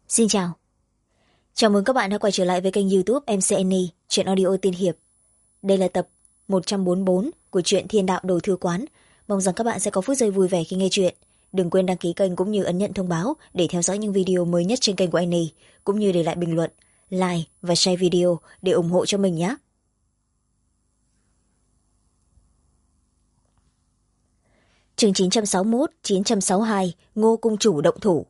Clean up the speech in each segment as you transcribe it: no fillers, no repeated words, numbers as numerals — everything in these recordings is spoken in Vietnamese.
Xin chào. Chào mừng các bạn đã quay trở lại với kênh YouTube MCNE, truyện audio tiên hiệp. Đây là tập 144 của truyện Thiên Đạo Đồ Thư Quán. Mong rằng các bạn sẽ có phút giây vui vẻ khi nghe truyện. Đừng quên đăng ký kênh cũng như ấn nhận thông báo để theo dõi những video mới nhất trên kênh của anh này, cũng như để lại bình luận, like và share video để ủng hộ cho mình nhé. Chương 961, 962, Ngô Cung Chủ động thủ.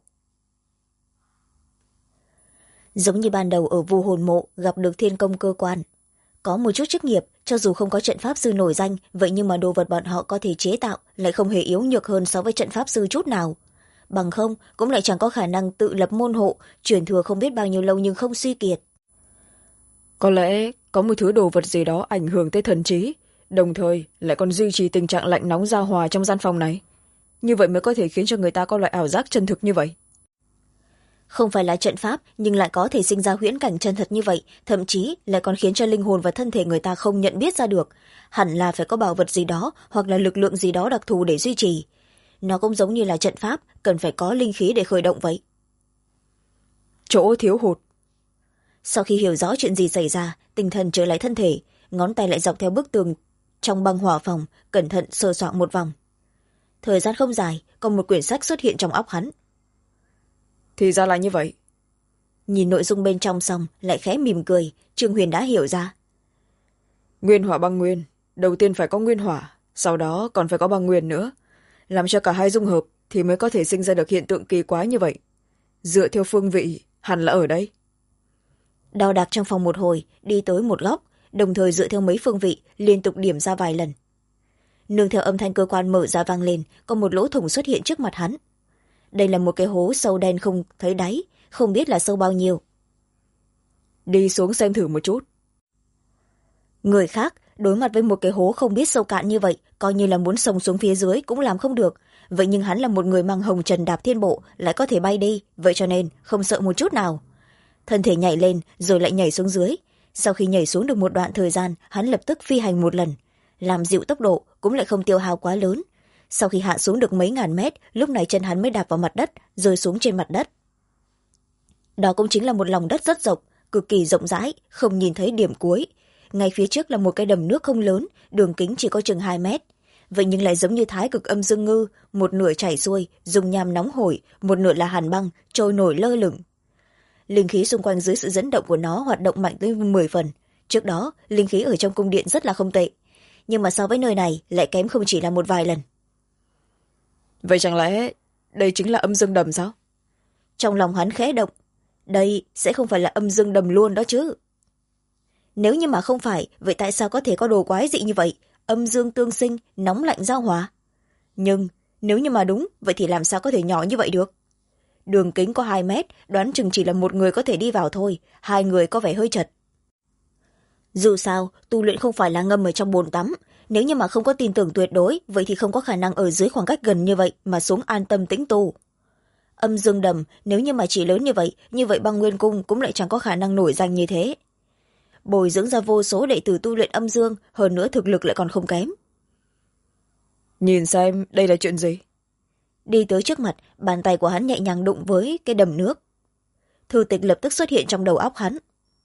Giống như ban đầu ở Vu Hồn Mộ gặp được Thiên Công cơ quan, có một chút chức nghiệp, cho dù không có trận pháp sư nổi danh, vậy nhưng mà đồ vật bọn họ có thể chế tạo lại không hề yếu nhược hơn so với trận pháp sư chút nào. Bằng không cũng lại chẳng có khả năng tự lập môn hộ, truyền thừa không biết bao nhiêu lâu nhưng không suy kiệt. Có lẽ có một thứ đồ vật gì đó ảnh hưởng tới thần trí, đồng thời lại còn duy trì tình trạng lạnh nóng giao hòa trong gian phòng này. Như vậy mới có thể khiến cho người ta có loại ảo giác chân thực như vậy. Không phải là trận pháp nhưng lại có thể sinh ra huyễn cảnh chân thật như vậy, thậm chí lại còn khiến cho linh hồn và thân thể người ta không nhận biết ra được. Hẳn là phải có bảo vật gì đó hoặc là lực lượng gì đó đặc thù để duy trì. Nó cũng giống như là trận pháp, cần phải có linh khí để khởi động vậy. Chỗ thiếu hụt. Sau khi hiểu rõ chuyện gì xảy ra, tinh thần trở lại thân thể, ngón tay lại dọc theo bức tường trong băng hỏa phòng, cẩn thận sờ soạng một vòng. Thời gian không dài, còn một quyển sách xuất hiện trong óc hắn. Thì ra là như vậy. Nhìn nội dung bên trong xong lại khẽ mỉm cười, Trương Huyền đã hiểu ra. Nguyên hỏa băng nguyên, đầu tiên phải có nguyên hỏa, sau đó còn phải có băng nguyên nữa. Làm cho cả hai dung hợp thì mới có thể sinh ra được hiện tượng kỳ quái như vậy. Dựa theo phương vị, hẳn là ở đây. Đo đạc trong phòng một hồi, đi tới một góc, đồng thời dựa theo mấy phương vị, liên tục điểm ra vài lần. Nương theo âm thanh cơ quan mở ra vang lên, có một lỗ thủng xuất hiện trước mặt hắn. Đây là một cái hố sâu đen không thấy đáy, không biết là sâu bao nhiêu. Đi xuống xem thử một chút. Người khác đối mặt với một cái hố không biết sâu cạn như vậy, coi như là muốn xông xuống phía dưới cũng làm không được. Vậy nhưng hắn là một người mang hồng trần đạp thiên bộ, lại có thể bay đi, vậy cho nên không sợ một chút nào. Thân thể nhảy lên rồi lại nhảy xuống dưới. Sau khi nhảy xuống được một đoạn thời gian, hắn lập tức phi hành một lần. Làm dịu tốc độ cũng lại không tiêu hao quá lớn. Sau khi hạ xuống được mấy ngàn mét, lúc này chân hắn mới đạp vào mặt đất, rơi xuống trên mặt đất. Đó cũng chính là một lòng đất rất rộng, cực kỳ rộng rãi, không nhìn thấy điểm cuối. Ngay phía trước là một cái đầm nước không lớn, đường kính chỉ có chừng 2 mét. Vậy nhưng lại giống như thái cực âm dương ngư, một nửa chảy xuôi, dùng nham nóng hổi, một nửa là hàn băng, trôi nổi lơ lửng. Linh khí xung quanh dưới sự dẫn động của nó hoạt động mạnh tới 10 phần. Trước đó, linh khí ở trong cung điện rất là không tệ. Nhưng mà so với nơi này lại kém không chỉ là một vài lần. Vậy chẳng lẽ đây chính là âm dương đầm sao? Trong lòng hắn khẽ động. Đây sẽ không phải là âm dương đầm luôn đó chứ. Nếu như mà không phải, vậy tại sao có thể có đồ quái dị như vậy? Âm dương tương sinh, nóng lạnh giao hòa. Nhưng nếu như mà đúng, vậy thì làm sao có thể nhỏ như vậy được? Đường kính có 2 mét, đoán chừng chỉ là một người có thể đi vào thôi, 2 người có vẻ hơi chật. Dù sao, tu luyện không phải là ngâm ở trong bồn tắm. Nếu như mà không có tin tưởng tuyệt đối, vậy thì không có khả năng ở dưới khoảng cách gần như vậy mà xuống an tâm tĩnh tu. Âm dương đầm, nếu như mà chỉ lớn như vậy băng nguyên cung cũng lại chẳng có khả năng nổi danh như thế. Bồi dưỡng ra vô số đệ tử tu luyện âm dương, hơn nữa thực lực lại còn không kém. Nhìn xem đây là chuyện gì? Đi tới trước mặt, bàn tay của hắn nhẹ nhàng đụng với cái đầm nước. Thư tịch lập tức xuất hiện trong đầu óc hắn.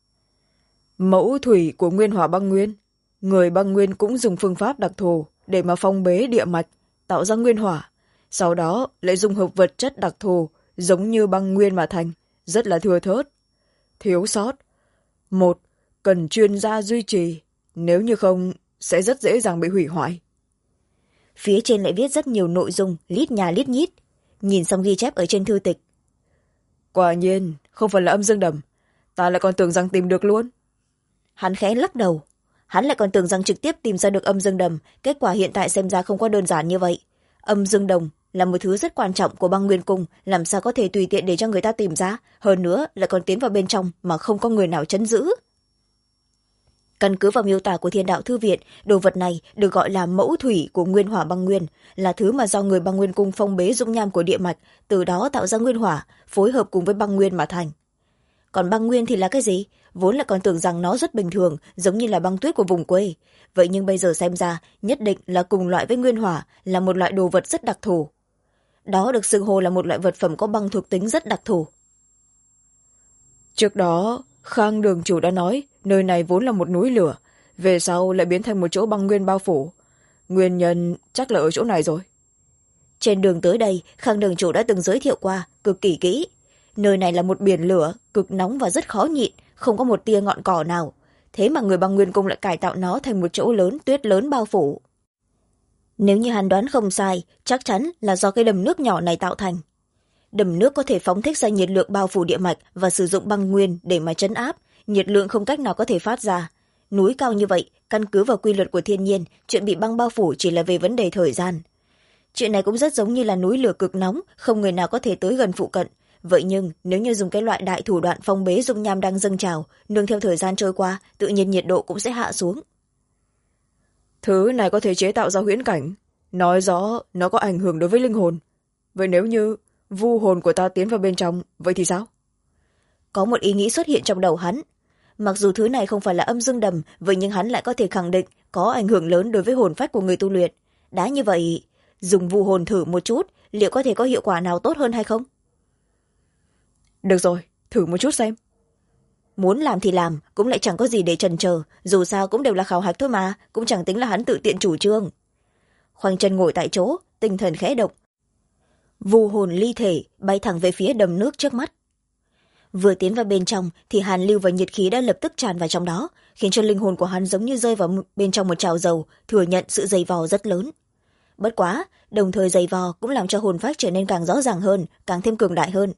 Mẫu thủy của nguyên hỏa băng nguyên. Người băng nguyên cũng dùng phương pháp đặc thù để mà phong bế địa mạch, tạo ra nguyên hỏa. Sau đó lại dung hợp vật chất đặc thù giống như băng nguyên mà thành, rất là thưa thớt. Thiếu sót. 1. Cần chuyên gia duy trì, nếu như không sẽ rất dễ dàng bị hủy hoại. Phía trên lại viết rất nhiều nội dung, lít nhà lít nhít. Nhìn xong ghi chép ở trên thư tịch. Quả nhiên, không phải là âm dương đầm. Ta lại còn tưởng rằng tìm được luôn. Hắn khẽ lắc đầu. Hắn lại còn tưởng rằng trực tiếp tìm ra được âm dương đầm, kết quả hiện tại xem ra không có đơn giản như vậy. Âm dương đồng là một thứ rất quan trọng của băng nguyên cung, làm sao có thể tùy tiện để cho người ta tìm ra, hơn nữa lại còn tiến vào bên trong mà không có người nào trấn giữ. Căn cứ vào miêu tả của Thiên Đạo Thư Viện, đồ vật này được gọi là mẫu thủy của nguyên hỏa băng nguyên, là thứ mà do người băng nguyên cung phong bế dung nham của địa mạch, từ đó tạo ra nguyên hỏa, phối hợp cùng với băng nguyên mà thành. Còn băng nguyên thì là cái gì? Vốn là còn tưởng rằng nó rất bình thường, giống như là băng tuyết của vùng quê. Vậy nhưng bây giờ xem ra, nhất định là cùng loại với nguyên hỏa, là một loại đồ vật rất đặc thù. Đó được xưng hô là một loại vật phẩm có băng thuộc tính rất đặc thù. trước đó Khang đường chủ đã nói nơi này vốn là một núi lửa, về sau lại biến thành một chỗ băng nguyên bao phủ. Nguyên nhân chắc là ở chỗ này rồi. Trên đường tới đây, Khang đường chủ đã từng giới thiệu qua, cực kỳ kỹ. Nơi này là một biển lửa, cực nóng và rất khó nhịn, không có một tia ngọn cỏ nào. Thế mà người băng nguyên cung lại cải tạo nó thành một chỗ lớn, tuyết lớn bao phủ. Nếu như hắn đoán không sai, chắc chắn là do cái đầm nước nhỏ này tạo thành. Đầm nước có thể phóng thích ra nhiệt lượng bao phủ địa mạch và sử dụng băng nguyên để mà trấn áp, nhiệt lượng không cách nào có thể phát ra. Núi cao như vậy, căn cứ vào quy luật của thiên nhiên, chuyện bị băng bao phủ chỉ là về vấn đề thời gian. Chuyện này cũng rất giống như là núi lửa cực nóng, không người nào có thể tới gần phụ cận. Vậy nhưng, nếu như dùng cái loại đại thủ đoạn phong bế dung nham đang dâng trào, nương theo thời gian trôi qua, tự nhiên nhiệt độ cũng sẽ hạ xuống. Thứ này có thể chế tạo ra huyễn cảnh, nói rõ nó có ảnh hưởng đối với linh hồn. Vậy nếu như vu hồn của ta tiến vào bên trong, vậy thì sao? Có một ý nghĩ xuất hiện trong đầu hắn. Mặc dù thứ này không phải là âm dương đầm, vậy nhưng hắn lại có thể khẳng định có ảnh hưởng lớn đối với hồn phách của người tu luyện. Đã như vậy, dùng vu hồn thử một chút, liệu có thể có hiệu quả nào tốt hơn hay không? Được rồi, thử một chút xem. Muốn làm thì làm, cũng lại chẳng có gì để chần chờ, dù sao cũng đều là khảo hạch thôi mà, cũng chẳng tính là hắn tự tiện chủ trương. Khoanh chân ngồi tại chỗ, tinh thần khẽ động. Vu hồn ly thể bay thẳng về phía đầm nước trước mắt. Vừa tiến vào bên trong thì hàn lưu và nhiệt khí đã lập tức tràn vào trong đó, khiến cho linh hồn của hắn giống như rơi vào bên trong một chảo dầu, thừa nhận sự dày vò rất lớn. Bất quá, đồng thời dày vò cũng làm cho hồn phách trở nên càng rõ ràng hơn, càng thêm cường đại hơn.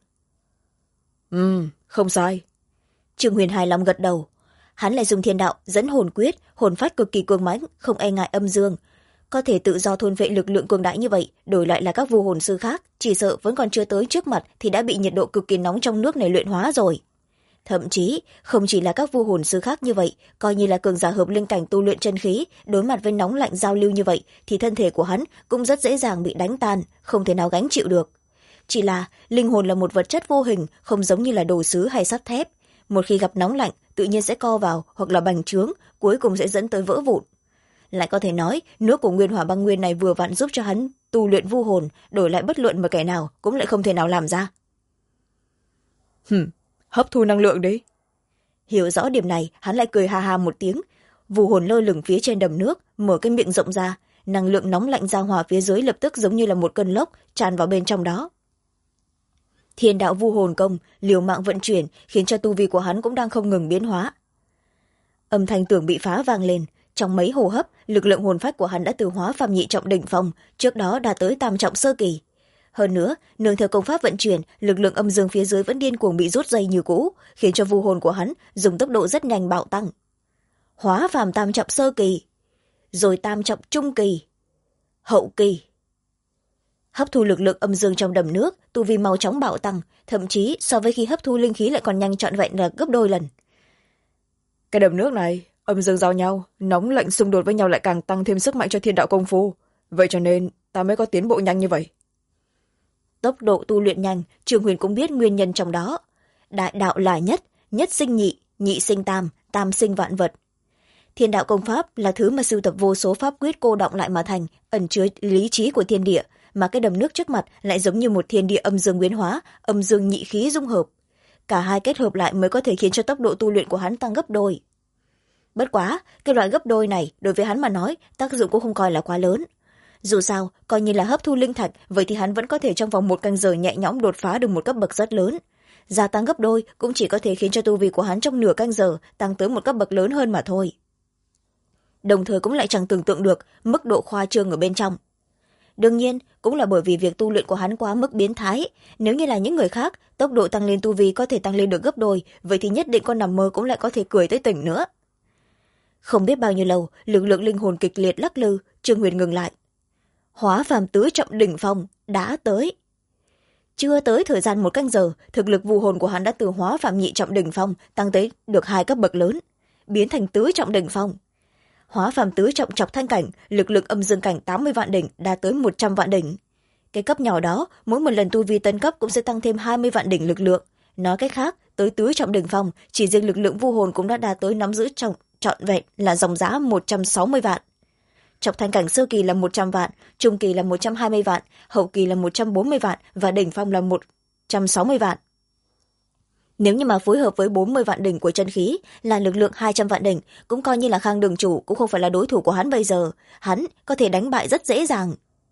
Không sai. Trương Huyền hài lòng gật đầu. Hắn lại dùng thiên đạo dẫn hồn quyết, hồn phách cực kỳ cường mãnh, không e ngại âm dương. Có thể tự do thôn vệ lực lượng cường đại như vậy, đổi lại là các vu hồn sư khác, chỉ sợ vẫn còn chưa tới trước mặt thì đã bị nhiệt độ cực kỳ nóng trong nước này luyện hóa rồi. Thậm chí, không chỉ là các vu hồn sư khác như vậy, coi như là cường giả hợp linh cảnh tu luyện chân khí, đối mặt với nóng lạnh giao lưu như vậy, thì thân thể của hắn cũng rất dễ dàng bị đánh tan, không thể nào gánh chịu được. Chỉ là, linh hồn là một vật chất vô hình, không giống như là đồ sứ hay sắt thép. Một khi gặp nóng lạnh, tự nhiên sẽ co vào hoặc là bành trướng, cuối cùng sẽ dẫn tới vỡ vụn. Lại có thể nói, nước của nguyên hỏa băng nguyên này vừa vặn giúp cho hắn tu luyện vu hồn, đổi lại bất luận một kẻ nào cũng lại không thể nào làm ra. Hấp thu năng lượng đi. Hiểu rõ điểm này, hắn lại cười ha ha một tiếng. Vu hồn lơ lửng phía trên đầm nước, mở cái miệng rộng ra, năng lượng nóng lạnh giao hòa phía dưới lập tức giống như là một cơn lốc tràn vào bên trong đó. Thiên đạo vu hồn công liều mạng vận chuyển, khiến cho tu vi của hắn cũng đang không ngừng biến hóa. Âm thanh tường bị phá vang lên, trong mấy hô hấp, lực lượng hồn phách của hắn đã từ hóa phàm nhị trọng đỉnh phong, trước đó đã tới tam trọng sơ kỳ. Hơn nữa, nương theo công pháp vận chuyển, lực lượng âm dương phía dưới vẫn điên cuồng bị rút dây như cũ, khiến cho vu hồn của hắn dùng tốc độ rất nhanh bạo tăng. Hóa phàm tam trọng sơ kỳ, rồi tam trọng trung kỳ, hậu kỳ. Hấp thu lực lượng âm dương trong đầm nước, tu vi mau chóng bạo tăng, thậm chí so với khi hấp thu linh khí lại còn nhanh trọn vẹn là gấp đôi lần. Cái đầm nước này, âm dương giao nhau, nóng lạnh xung đột với nhau lại càng tăng thêm sức mạnh cho thiên đạo công phu. Vậy cho nên, ta mới có tiến bộ nhanh như vậy. Tốc độ tu luyện nhanh, Trương Huyền cũng biết nguyên nhân trong đó. Đại đạo là nhất, nhất sinh nhị, nhị sinh tam, tam sinh vạn vật. Thiên đạo công pháp là thứ mà sưu tập vô số pháp quyết cô đọng lại mà thành, ẩn chứa lý trí của thiên địa, mà cái đầm nước trước mặt lại giống như một thiên địa âm dương biến hóa, âm dương nhị khí dung hợp. Cả hai kết hợp lại mới có thể khiến cho tốc độ tu luyện của hắn tăng gấp đôi. Bất quá, cái loại gấp đôi này đối với hắn mà nói, tác dụng cũng không coi là quá lớn. Dù sao, coi như là hấp thu linh thạch, vậy thì hắn vẫn có thể trong vòng 1 canh giờ nhẹ nhõm đột phá được một cấp bậc rất lớn. Gia tăng gấp đôi cũng chỉ có thể khiến cho tu vi của hắn trong nửa canh giờ tăng tới một cấp bậc lớn hơn mà thôi. Đồng thời cũng lại chẳng tưởng tượng được mức độ khoa trương ở bên trong. Đương nhiên, cũng là bởi vì việc tu luyện của hắn quá mức biến thái. Nếu như là những người khác, tốc độ tăng lên tu vi có thể tăng lên được gấp đôi, vậy thì nhất định con nằm mơ cũng lại có thể cười tới tỉnh nữa. Không biết bao nhiêu lâu, lực lượng linh hồn kịch liệt lắc lư, Trương Huyền ngừng lại. Hóa phàm tứ trọng đỉnh phong đã tới. Chưa tới thời gian 1 canh giờ, thực lực vu hồn của hắn đã từ hóa phàm nhị trọng đỉnh phong tăng tới được 2 cấp bậc lớn, biến thành tứ trọng đỉnh phong. Hóa phàm tứ trọng chọc thanh cảnh, lực lượng âm dương cảnh 80 vạn đỉnh đạt tới 100 vạn đỉnh. Cái cấp nhỏ đó, mỗi một lần tu vi tân cấp cũng sẽ tăng thêm 20 vạn đỉnh lực lượng. Nói cách khác, tới tứ trọng đỉnh phong, chỉ riêng lực lượng vu hồn cũng đã đạt tới nắm giữ trọn vẹn là dòng giá 160 vạn. Chọc thanh cảnh sơ kỳ là 100 vạn, trung kỳ là 120 vạn, hậu kỳ là 140 vạn và đỉnh phong là 160 vạn. Nếu như mà phối hợp với 40 vạn đỉnh của chân khí là lực lượng 200 vạn đỉnh, cũng coi như là Khang đường chủ cũng không phải là đối thủ của hắn bây giờ. Hắn có thể đánh bại rất dễ dàng.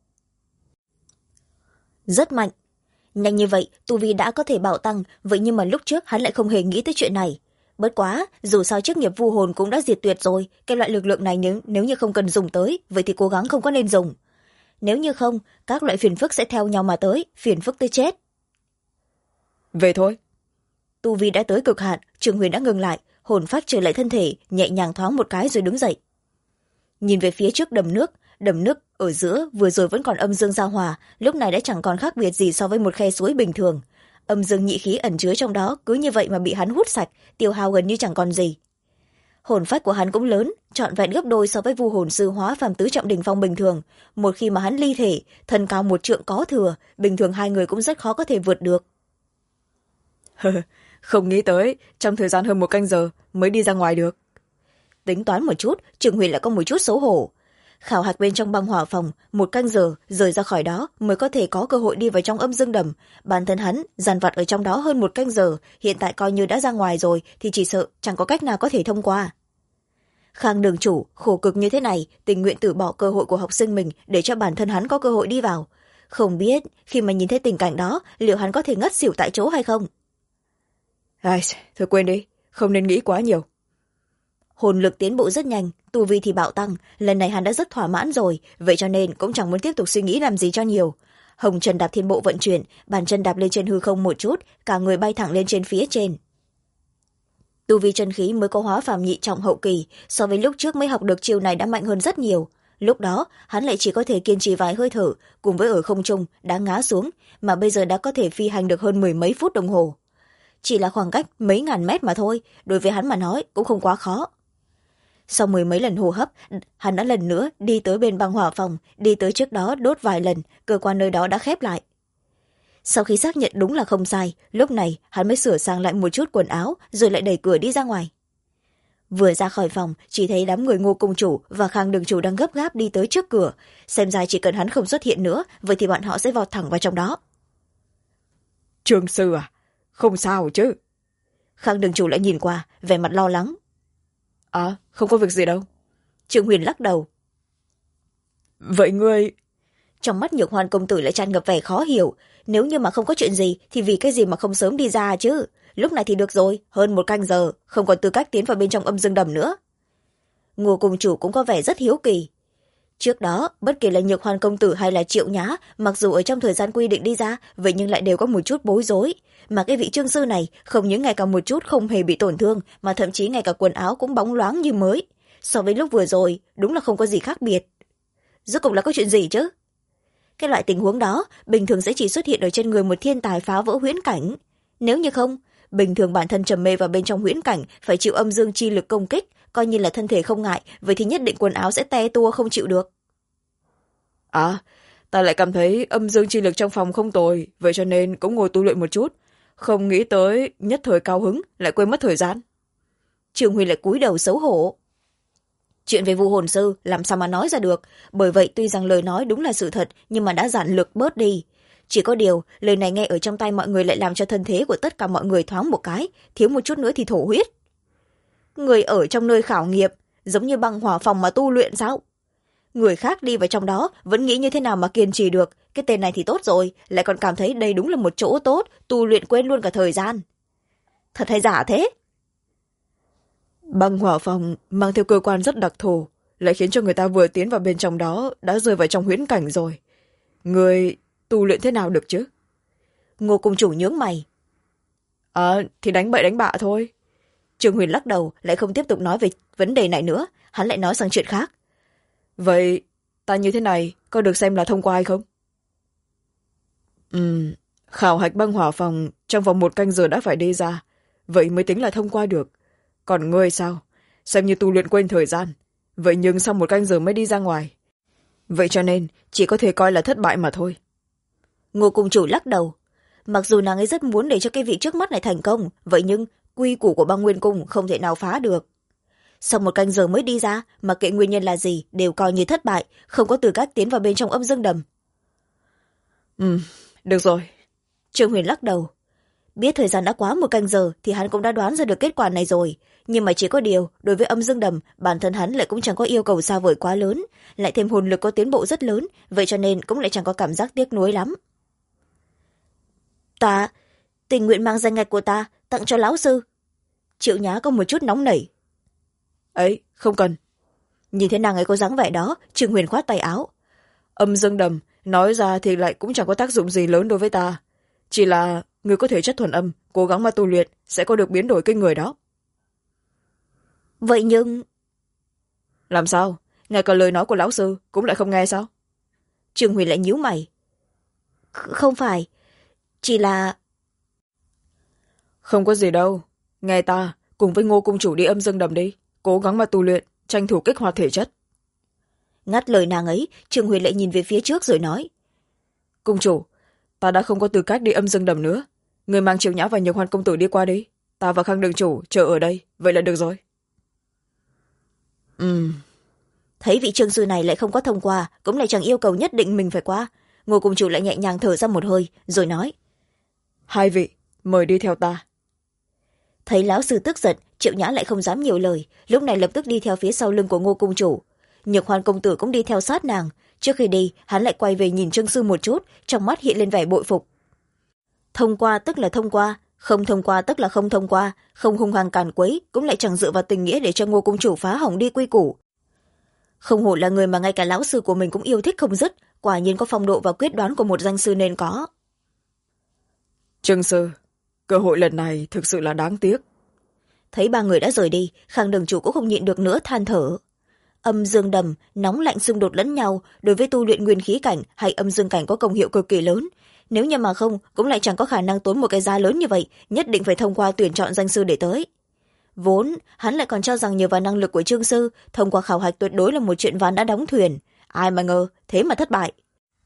Rất mạnh. Nhanh như vậy, tu vi đã có thể bạo tăng, vậy nhưng mà lúc trước hắn lại không hề nghĩ tới chuyện này. Bất quá, dù sao chức nghiệp vu hồn cũng đã diệt tuyệt rồi, cái loại lực lượng này nếu như không cần dùng tới, vậy thì cố gắng không có nên dùng. Nếu như không, các loại phiền phức sẽ theo nhau mà tới, phiền phức tới chết. Về thôi. Tu vi đã tới cực hạn, Trường Huyền đã ngừng lại, hồn phách trở lại thân thể, nhẹ nhàng thoáng một cái rồi đứng dậy. Nhìn về phía trước đầm nước ở giữa vừa rồi vẫn còn âm dương giao hòa, lúc này đã chẳng còn khác biệt gì so với một khe suối bình thường. Âm dương nhị khí ẩn chứa trong đó cứ như vậy mà bị hắn hút sạch, tiêu hao gần như chẳng còn gì. Hồn phách của hắn cũng lớn, trọn vẹn gấp đôi so với vu hồn sư hóa phàm tứ trọng đỉnh phong bình thường. Một khi mà hắn ly thể, thân cao 1 trượng có thừa, bình thường hai người cũng rất khó có thể vượt được. Không nghĩ tới trong thời gian hơn 1 canh giờ mới đi ra ngoài được. Tính toán một chút, Trường Huyền lại có một chút xấu hổ. Khảo hạch bên trong băng hỏa phòng 1 canh giờ rời ra khỏi đó mới có thể có cơ hội đi vào trong âm dương đầm. Bản thân hắn dằn vặt ở trong đó hơn 1 canh giờ, hiện tại coi như đã ra ngoài rồi thì chỉ sợ chẳng có cách nào có thể thông qua. Khang đường chủ khổ cực như thế này, tình nguyện từ bỏ cơ hội của học sinh mình để cho bản thân hắn có cơ hội đi vào. Không biết khi mà nhìn thấy tình cảnh đó, liệu hắn có thể ngất xỉu tại chỗ hay không? Ai, thôi quên đi, không nên nghĩ quá nhiều. Hồn lực tiến bộ rất nhanh, tu vi thì bạo tăng, lần này hắn đã rất thỏa mãn rồi, vậy cho nên cũng chẳng muốn tiếp tục suy nghĩ làm gì cho nhiều. Hồng Trần đạp thiên bộ vận chuyển, bàn chân đạp lên trên hư không một chút, cả người bay thẳng lên trên phía trên. Tu vi chân khí mới có hóa phàm nhị trọng hậu kỳ, so với lúc trước mới học được chiêu này đã mạnh hơn rất nhiều. Lúc đó, hắn lại chỉ có thể kiên trì vài hơi thở, cùng với ở không trung, đã ngã xuống, mà bây giờ đã có thể phi hành được hơn 10 mấy phút đồng hồ. Chỉ là khoảng cách mấy ngàn mét mà thôi, đối với hắn mà nói cũng không quá khó. Sau 10 mấy lần hô hấp, hắn đã lần nữa đi tới bên băng hỏa phòng, đi tới trước đó đốt vài lần, cơ quan nơi đó đã khép lại. Sau khi xác nhận đúng là không sai, lúc này hắn mới sửa sang lại một chút quần áo, rồi lại đẩy cửa đi ra ngoài. Vừa ra khỏi phòng, chỉ thấy đám người Ngô cung chủ và Khang đường chủ đang gấp gáp đi tới trước cửa. Xem ra chỉ cần hắn không xuất hiện nữa, vậy thì bọn họ sẽ vọt thẳng vào trong đó. Trường sư à? Không sao chứ? Khang đường chủ lại nhìn qua, vẻ mặt lo lắng. Không có việc gì đâu. Trương Huyền lắc đầu. Vậy ngươi... Trong mắt Nhược Hoan công tử lại tràn ngập vẻ khó hiểu. Nếu như mà không có chuyện gì thì vì cái gì mà không sớm đi ra chứ? Lúc này thì được rồi, hơn 1 canh giờ, không còn tư cách tiến vào bên trong âm dương đầm nữa. Ngô cung chủ cũng có vẻ rất hiếu kỳ. Trước đó, bất kể là Nhược Hoan công tử hay là Triệu Nhã, mặc dù ở trong thời gian quy định đi ra, vậy nhưng lại đều có một chút bối rối. Mà cái vị trương sư này không những ngày cả một chút không hề bị tổn thương, mà thậm chí ngay cả quần áo cũng bóng loáng như mới. So với lúc vừa rồi, đúng là không có gì khác biệt. Rốt cuộc là có chuyện gì chứ? Cái loại tình huống đó bình thường sẽ chỉ xuất hiện ở trên người một thiên tài phá vỡ huyễn cảnh. Nếu như không, bình thường bản thân trầm mê vào bên trong huyễn cảnh phải chịu âm dương chi lực công kích, coi như là thân thể không ngại, vậy thì nhất định quần áo sẽ te tua không chịu được. Ta lại cảm thấy âm dương chi lực trong phòng không tồi, vậy cho nên cũng ngồi tu luyện một chút. Không nghĩ tới nhất thời cao hứng lại quên mất thời gian. Trường Huy lại cúi đầu xấu hổ. Chuyện về vu hồn sư làm sao mà nói ra được, bởi vậy tuy rằng lời nói đúng là sự thật nhưng mà đã giản lược bớt đi. Chỉ có điều lời này nghe ở trong tay mọi người lại làm cho thân thế của tất cả mọi người thoáng một cái, thiếu một chút nữa thì thổ huyết. Người ở trong nơi khảo nghiệp giống như băng hỏa phòng mà tu luyện sao? Người khác đi vào trong đó vẫn nghĩ như thế nào mà kiên trì được, cái tên này thì tốt rồi, lại còn cảm thấy đây đúng là một chỗ tốt, tu luyện quên luôn cả thời gian. Thật hay giả thế? Băng hỏa phòng mang theo cơ quan rất đặc thù, lại khiến cho người ta vừa tiến vào bên trong đó đã rơi vào trong huyễn cảnh rồi. Người tu luyện thế nào được chứ? Ngô cung chủ nhướng mày. Thì đánh bậy đánh bạ thôi. Trương Huyền lắc đầu, lại không tiếp tục nói về vấn đề này nữa, hắn lại nói sang chuyện khác. Vậy ta như thế này có được xem là thông qua hay không? Khảo hạch băng hỏa phòng trong vòng 1 canh giờ đã phải đi ra, vậy mới tính là thông qua được. Còn ngươi sao? Xem như tu luyện quên thời gian, vậy nhưng sau 1 canh giờ mới đi ra ngoài. Vậy cho nên chỉ có thể coi là thất bại mà thôi. Ngô cung chủ lắc đầu. Mặc dù nàng ấy rất muốn để cho cái vị trước mắt này thành công, vậy nhưng quy củ của băng nguyên cung không thể nào phá được. Sau 1 canh giờ mới đi ra, mà kệ nguyên nhân là gì đều coi như thất bại, không có tư cách tiến vào bên trong âm dương đầm. Được rồi. Trương Huyền lắc đầu. biết thời gian đã quá 1 canh giờ thì hắn cũng đã đoán ra được kết quả này rồi, nhưng mà chỉ có điều đối với âm dương đầm bản thân hắn lại cũng chẳng có yêu cầu xa vời quá lớn, lại thêm hồn lực có tiến bộ rất lớn, vậy cho nên cũng lại chẳng có cảm giác tiếc nuối lắm. Ta tình nguyện mang danh ngạch của ta tặng cho lão sư. Triệu Nhã có một chút nóng nảy. Ấy, không cần. Nhìn thấy nàng ấy có dáng vẻ đó, Trương Huyền khoát tay áo. Âm dương đầm nói ra thì lại cũng chẳng có tác dụng gì lớn đối với ta, chỉ là người có thể chất thuần âm cố gắng mà tu luyện sẽ có được biến đổi kinh người đó. Vậy nhưng làm sao, ngay cả lời nói của lão sư cũng lại không nghe sao? Trương Huyền lại nhíu mày. Không phải, chỉ là... Không có gì đâu, nghe ta cùng với Ngô cung chủ đi âm dương đầm đi, cố gắng mà tu luyện, tranh thủ kích hoạt thể chất. Ngắt lời nàng ấy, Trương Huyền lại nhìn về phía trước rồi nói. Cung chủ, ta đã không có tư cách đi âm dương đầm nữa, người mang Triệu Nhã và Nhược Hoan công tử đi qua đi, ta và Khang đường chủ chờ ở đây, vậy là được rồi. Thấy vị trương sư này lại không có thông qua, cũng lại chẳng yêu cầu nhất định mình phải qua, Ngô cung chủ lại nhẹ nhàng thở ra một hơi rồi nói. Hai vị mời đi theo ta. Thấy lão sư tức giận, Triệu Nhã lại không dám nhiều lời, lúc này lập tức đi theo phía sau lưng của Ngô cung chủ. Nhược Hoan công tử cũng đi theo sát nàng, trước khi đi hắn lại quay về nhìn trương sư một chút, trong mắt hiện lên vẻ bội phục. Thông qua tức là thông qua, không thông qua tức là không thông qua, không hung hăng càn quấy cũng lại chẳng dựa vào tình nghĩa để cho Ngô cung chủ phá hỏng đi quy củ. Không hổ là người mà ngay cả lão sư của mình cũng yêu thích không dứt, quả nhiên có phong độ và quyết đoán của một danh sư nên có. Trương sư, cơ hội lần này thực sự là đáng tiếc. Thấy ba người đã rời đi, Khang đường chủ cũng không nhịn được nữa than thở. Âm dương đầm nóng lạnh xung đột lẫn nhau, đối với tu luyện nguyên khí cảnh hay âm dương cảnh có công hiệu cực kỳ lớn, nếu như mà không cũng lại chẳng có khả năng tốn một cái giá lớn như vậy, nhất định phải thông qua tuyển chọn danh sư để tới. Vốn hắn lại còn cho rằng nhờ vào năng lực của trương sư, thông qua khảo hạch tuyệt đối là một chuyện ván đã đóng thuyền, ai mà ngờ thế mà thất bại.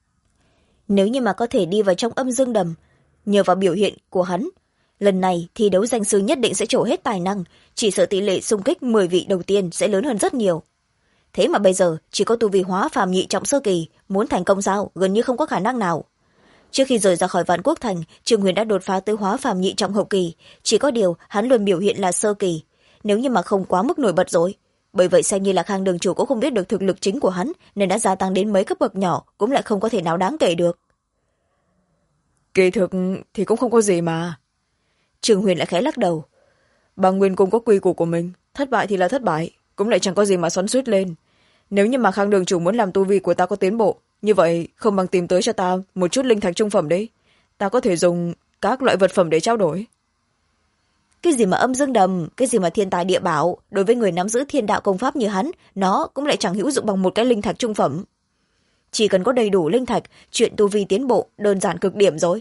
Nếu như mà có thể đi vào trong âm dương đầm, nhờ vào biểu hiện của hắn, lần này thi đấu danh sư nhất định sẽ trổ hết tài năng, chỉ sợ tỷ lệ xung kích 10 vị đầu tiên sẽ lớn hơn rất nhiều. Thế mà bây giờ chỉ có tu vi hóa phàm nhị trọng sơ kỳ, muốn thành công sao gần như không có khả năng nào. Trước khi rời ra khỏi Vạn Quốc Thành, Trương Huyền đã đột phá tới hóa phàm nhị trọng hậu kỳ, chỉ có điều hắn luôn biểu hiện là sơ kỳ, nếu như mà không quá mức nổi bật rồi. Bởi vậy xem như là Khang đường chủ cũng không biết được thực lực chính của hắn, nên đã gia tăng đến mấy cấp bậc nhỏ cũng lại không có thể nào đáng kể được. Kỳ thực thì cũng không có gì mà. Trương Huyền lại khẽ lắc đầu. Băng Nguyên Cung có quy củ của mình, thất bại thì là thất bại, cũng lại chẳng có gì mà xoắn xuýt lên. Nếu như mà Khang đường chủ muốn làm tu vi của ta có tiến bộ, như vậy không bằng tìm tới cho ta một chút linh thạch trung phẩm đấy, ta có thể dùng các loại vật phẩm để trao đổi. Cái gì mà âm dương đầm, cái gì mà thiên tài địa bảo, đối với người nắm giữ thiên đạo công pháp như hắn, nó cũng lại chẳng hữu dụng bằng một cái linh thạch trung phẩm. Chỉ cần có đầy đủ linh thạch, chuyện tu vi tiến bộ đơn giản cực điểm rồi.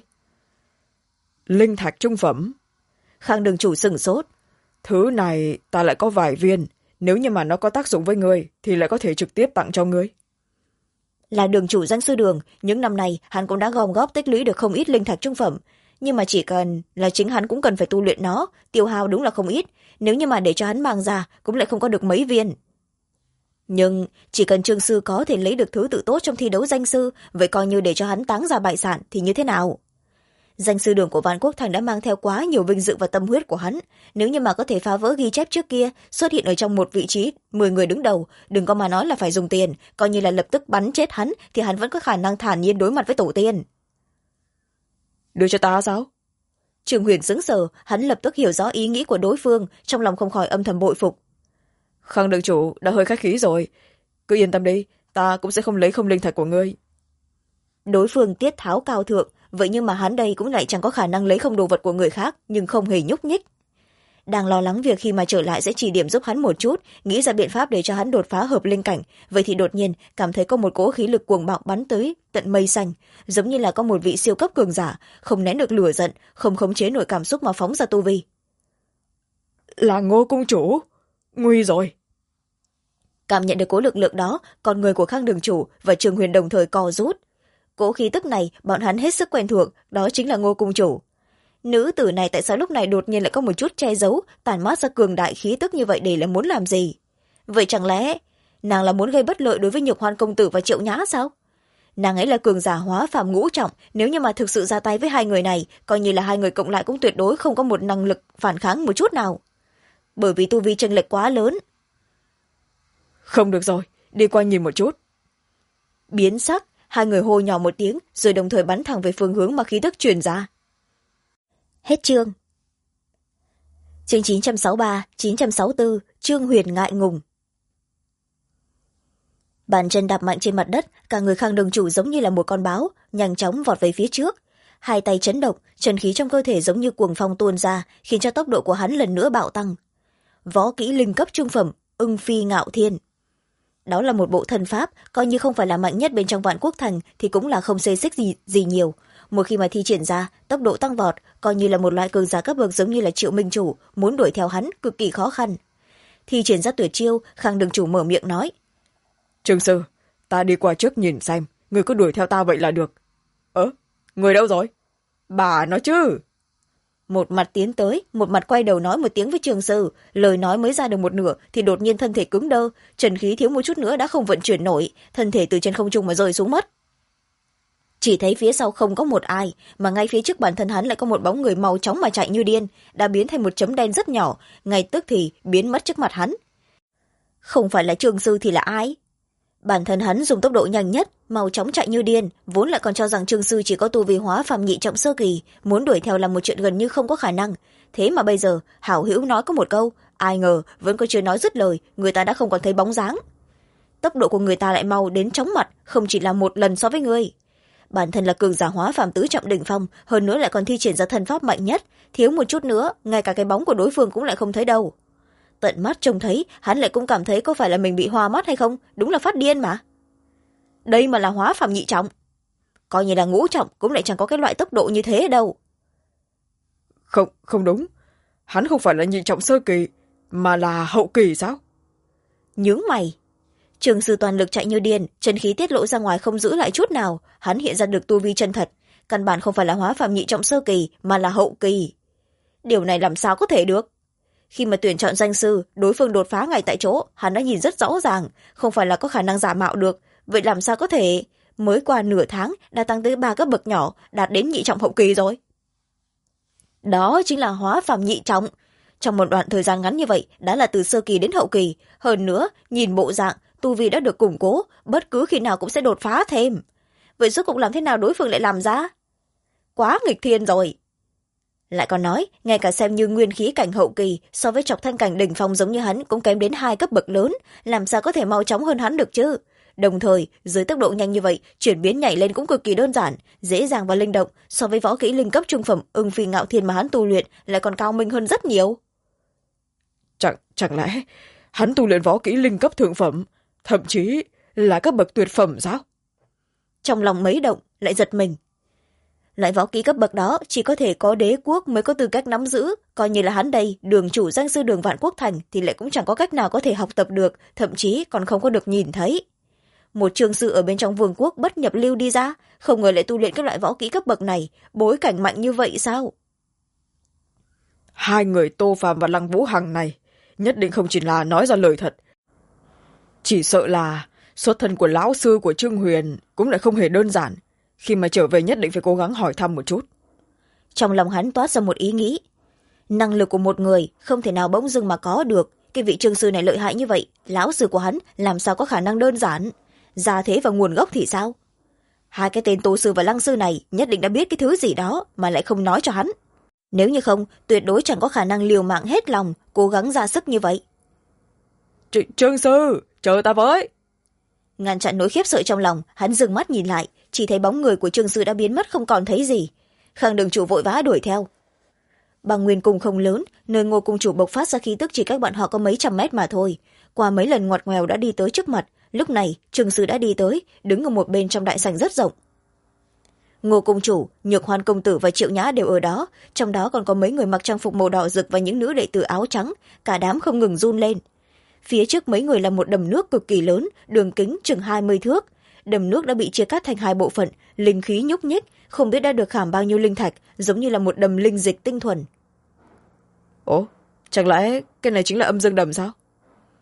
Linh thạch trung phẩm? Khang đường chủ sửng sốt. Thứ này ta lại có vài viên, nếu như mà nó có tác dụng với người thì lại có thể trực tiếp tặng cho ngươi. Là đường chủ danh sư đường, những năm này hắn cũng đã gom góp tích lũy được không ít linh thạch trung phẩm, nhưng mà chỉ cần là chính hắn cũng cần phải tu luyện nó, tiêu hao đúng là không ít, nếu như mà để cho hắn mang ra cũng lại không có được mấy viên. Nhưng chỉ cần trương sư có thể lấy được thứ tự tốt trong thi đấu danh sư, vậy coi như để cho hắn táng ra bại sản thì như thế nào? Danh sư đường của Vạn Quốc Thành đã mang theo quá nhiều vinh dự và tâm huyết của hắn, nếu như mà có thể phá vỡ ghi chép trước kia, xuất hiện ở trong một vị trí 10 người đứng đầu, đừng có mà nói là phải dùng tiền, coi như là lập tức bắn chết hắn thì hắn vẫn có khả năng thản nhiên đối mặt với tổ tiên. Đưa cho ta sao? Trương Huyền sững sờ, hắn lập tức hiểu rõ ý nghĩ của đối phương, trong lòng không khỏi âm thầm bội phục. Khang đường chủ đã hơi khách khí rồi, cứ yên tâm đi, ta cũng sẽ không lấy không linh thạch của ngươi. Đối phương tiết tháo cao thượng, vậy nhưng mà hắn đây cũng lại chẳng có khả năng lấy không đồ vật của người khác, nhưng không hề nhúc nhích. Đang lo lắng việc khi mà trở lại sẽ chỉ điểm giúp hắn một chút, nghĩ ra biện pháp để cho hắn đột phá hợp linh cảnh, vậy thì đột nhiên cảm thấy có một cỗ khí lực cuồng bạo bắn tới tận mây xanh, giống như là có một vị siêu cấp cường giả, không nén được lửa giận, không khống chế nổi cảm xúc mà phóng ra tu vi. Là Ngô cung chủ, nguy rồi. Cảm nhận được cỗ lực lượng đó, con người của Khang đường chủ và Trương Huyền đồng thời co rút. Cỗ khí tức này bọn hắn hết sức quen thuộc, đó chính là Ngô cung chủ. Nữ tử này tại sao lúc này đột nhiên lại có một chút che giấu, tản mát ra cường đại khí tức như vậy để là muốn làm gì? Vậy chẳng lẽ nàng là muốn gây bất lợi đối với Nhược Hoan công tử và Triệu Nhã sao? nàng ấy là cường giả hóa phàm ngũ trọng, nếu như mà thực sự ra tay với hai người này, coi như là hai người cộng lại cũng tuyệt đối không có một năng lực phản kháng một chút nào, bởi vì tu vi chênh lệch quá lớn. Không được rồi, đi qua nhìn một chút. Biến sắc, hai người hô nhỏ một tiếng rồi đồng thời bắn thẳng về phương hướng mà khí tức truyền ra. Hết chương. Chương 963, 964, Trương Huyền ngại ngùng. Bàn chân đạp mạnh trên mặt đất, cả người Khang Đường Chủ giống như là một con báo, nhanh chóng vọt về phía trước. Hai tay chấn động, chân khí trong cơ thể giống như cuồng phong tuôn ra, khiến cho tốc độ của hắn lần nữa bạo tăng. Võ kỹ linh cấp trung phẩm, Ưng Phi Ngạo Thiên. Đó là một bộ thần pháp, coi như không phải là mạnh nhất bên trong Vạn Quốc Thành thì cũng là không xê xích gì nhiều. Một khi mà thi triển ra, tốc độ tăng vọt, coi như là một loại cường giả cấp bậc giống như là Triệu Minh Chủ, muốn đuổi theo hắn cực kỳ khó khăn. Thi triển ra tuyệt chiêu, Khang Đường Chủ mở miệng nói: Trương sư, ta đi qua trước nhìn xem, người cứ đuổi theo ta vậy là được. Người đâu rồi? Bà nói chứ. Một mặt tiến tới, một mặt quay đầu nói một tiếng với Trương sư, lời nói mới ra được một nửa thì đột nhiên thân thể cứng đơ, trần khí thiếu một chút nữa đã không vận chuyển nổi, thân thể từ trên không trung mà rơi xuống mất. Chỉ thấy phía sau không có một ai, mà ngay phía trước bản thân hắn lại có một bóng người mau chóng mà chạy như điên, đã biến thành một chấm đen rất nhỏ, ngay tức thì biến mất trước mặt hắn. Không phải là Trương sư thì là ai? Bản thân hắn dùng tốc độ nhanh nhất, mau chóng chạy như điên, vốn lại còn cho rằng Trương sư chỉ có tu vi hóa phàm nhị trọng sơ kỳ, muốn đuổi theo là một chuyện gần như không có khả năng. Thế mà bây giờ, hảo hữu nói có một câu, ai ngờ vẫn còn chưa nói dứt lời, người ta đã không còn thấy bóng dáng. Tốc độ của người ta lại mau đến chóng mặt, không chỉ là một lần so với ngươi. Bản thân là cường giả hóa phàm tứ trọng đỉnh phong, hơn nữa lại còn thi triển ra thần pháp mạnh nhất, thiếu một chút nữa, ngay cả cái bóng của đối phương cũng lại không thấy đâu. Tận mắt trông thấy, hắn lại cũng cảm thấy có phải là mình bị hoa mắt hay không, đúng là phát điên mà. Đây mà là hóa phàm nhị trọng, coi như là ngũ trọng cũng lại chẳng có cái loại tốc độ như thế đâu. Không đúng, hắn không phải là nhị trọng sơ kỳ, mà là hậu kỳ sao? Nhướng mày. Trường sư toàn lực chạy như điên, chân khí tiết lộ ra ngoài không giữ lại chút nào, hắn hiện ra được tu vi chân thật, căn bản không phải là hóa phàm nhị trọng sơ kỳ, mà là hậu kỳ. Điều này làm sao có thể được? Khi mà tuyển chọn danh sư, đối phương đột phá ngay tại chỗ, hắn đã nhìn rất rõ ràng, không phải là có khả năng giả mạo được, vậy làm sao có thể? Mới qua nửa tháng đã tăng tới 3 cấp bậc nhỏ, đạt đến nhị trọng hậu kỳ rồi. Đó chính là hóa phàm nhị trọng. Trong một đoạn thời gian ngắn như vậy, đã là từ sơ kỳ đến hậu kỳ, hơn nữa, nhìn bộ dạng, tu vi đã được củng cố, bất cứ khi nào cũng sẽ đột phá thêm. Vậy rốt cuộc làm thế nào đối phương lại làm ra? Quá nghịch thiên rồi. Lại còn nói, ngay cả xem như nguyên khí cảnh hậu kỳ, so với Trọc Thanh cảnh đỉnh phong giống như hắn cũng kém đến 2 cấp bậc lớn, làm sao có thể mau chóng hơn hắn được chứ? Đồng thời, dưới tốc độ nhanh như vậy, chuyển biến nhảy lên cũng cực kỳ đơn giản, dễ dàng và linh động, so với võ kỹ linh cấp trung phẩm Ưng Phi Ngạo Thiên mà hắn tu luyện lại còn cao minh hơn rất nhiều. Chẳng lẽ hắn tu luyện võ kỹ linh cấp thượng phẩm, thậm chí là cấp bậc tuyệt phẩm sao? Trong lòng mấy động, lại giật mình. Loại võ kỹ cấp bậc đó chỉ có thể có đế quốc mới có tư cách nắm giữ, coi như là hắn đây, đường chủ danh sư đường Vạn Quốc Thành thì lại cũng chẳng có cách nào có thể học tập được, thậm chí còn không có được nhìn thấy. Một trường sư ở bên trong vương quốc bất nhập lưu đi ra, không ngờ lại tu luyện các loại võ kỹ cấp bậc này, bối cảnh mạnh như vậy sao? Hai người Tô Phàm và Lăng Vũ Hằng này nhất định không chỉ là nói ra lời thật, chỉ sợ là xuất thân của lão sư của Trương Huyền cũng lại không hề đơn giản, khi mà trở về nhất định phải cố gắng hỏi thăm một chút. Trong lòng hắn toát ra một ý nghĩ, năng lực của một người không thể nào bỗng dưng mà có được, cái vị trương sư này lợi hại như vậy, lão sư của hắn làm sao có khả năng đơn giản, gia thế và nguồn gốc thì sao? Hai cái tên Tô sư và Lăng sư này nhất định đã biết cái thứ gì đó mà lại không nói cho hắn, nếu như không tuyệt đối chẳng có khả năng liều mạng hết lòng cố gắng ra sức như vậy. Trương sư, chờ ta với. Ngăn chặn nỗi khiếp sợ trong lòng, hắn dừng mắt nhìn lại, chỉ thấy bóng người của trương sư đã biến mất không còn thấy gì. Khang đường chủ vội vã đuổi theo. Băng Nguyên Cung không lớn, nơi Ngô cung chủ bộc phát ra khí tức chỉ cách bọn họ có mấy trăm mét mà thôi. Qua mấy lần ngoặt ngoèo đã đi tới trước mặt, lúc này trương sư đã đi tới, đứng ở một bên trong đại sảnh rất rộng. Ngô cung chủ, Nhược Hoan công tử và Triệu Nhã đều ở đó, trong đó còn có mấy người mặc trang phục màu đỏ rực và những nữ đệ tử áo trắng, cả đám không ngừng run lên. Phía trước mấy người là một đầm nước cực kỳ lớn, đường kính chừng 20 thước. Đầm nước đã bị chia cắt thành hai bộ phận, linh khí nhúc nhích, không biết đã được khảm bao nhiêu linh thạch, giống như là một đầm linh dịch tinh thuần. Ồ, chẳng lẽ cái này chính là âm dương đầm sao?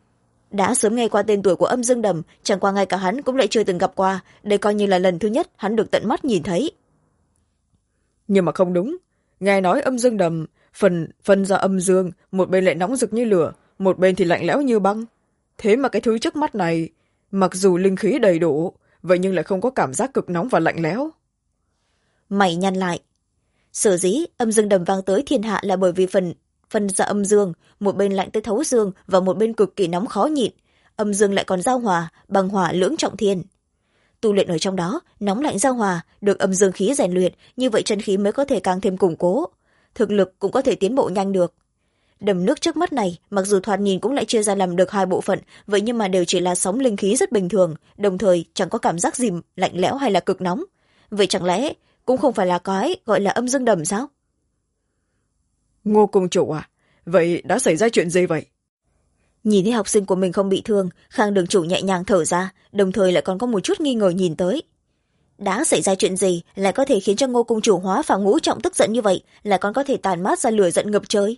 đã sớm nghe qua tên tuổi của âm dương đầm, chẳng qua ngay cả hắn cũng lại chưa từng gặp qua, đây coi như là lần thứ nhất hắn được tận mắt nhìn thấy. Nhưng mà không đúng, nghe nói âm dương đầm phân ra âm dương, một bên lại nóng rực như lửa, một bên thì lạnh lẽo như băng. Thế mà cái thứ trước mắt này, mặc dù linh khí đầy đủ, vậy nhưng lại không có cảm giác cực nóng và lạnh lẽo. Mày nhăn lại. Sở dĩ âm dương đầm vang tới thiên hạ là bởi vì phân ra âm dương, một bên lạnh tới thấu xương và một bên cực kỳ nóng khó nhịn. Âm dương lại còn giao hòa, bằng hỏa lưỡng trọng thiên. Tu luyện ở trong đó, nóng lạnh giao hòa, được âm dương khí rèn luyện, như vậy chân khí mới có thể càng thêm củng cố. Thực lực cũng có thể tiến bộ nhanh được. Đầm nước trước mắt này, mặc dù thoạt nhìn cũng lại chia ra làm được hai bộ phận, vậy nhưng mà đều chỉ là sóng linh khí rất bình thường, đồng thời chẳng có cảm giác gì lạnh lẽo hay là cực nóng. Vậy chẳng lẽ cũng không phải là cái gọi là âm dương đầm sao? Ngô cung chủ à, vậy đã xảy ra chuyện gì vậy? Nhìn thấy học sinh của mình không bị thương, Khang đường chủ nhẹ nhàng thở ra, đồng thời lại còn có một chút nghi ngờ nhìn tới. Đã xảy ra chuyện gì lại có thể khiến cho Ngô cung chủ hóa phàm ngũ trọng tức giận như vậy, lại còn có thể tàn mát ra lửa giận ngập trời?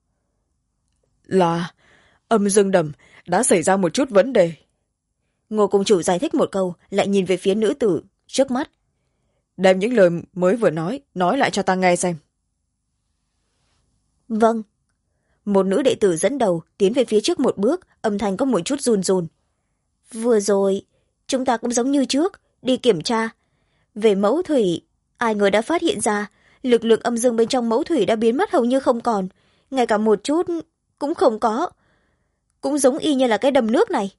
Là âm dương đầm đã xảy ra một chút vấn đề. Ngô cung chủ giải thích một câu, lại nhìn về phía nữ tử trước mắt. Đem những lời mới vừa nói lại cho ta nghe xem. Vâng. Một nữ đệ tử dẫn đầu tiến về phía trước một bước, âm thanh có một chút run run. Vừa rồi chúng ta cũng giống như trước đi kiểm tra về mẫu thủy, ai ngờ đã phát hiện ra lực lượng âm dương bên trong mẫu thủy đã biến mất hầu như không còn, ngay cả một chút cũng không có, cũng giống y như là cái đầm nước này.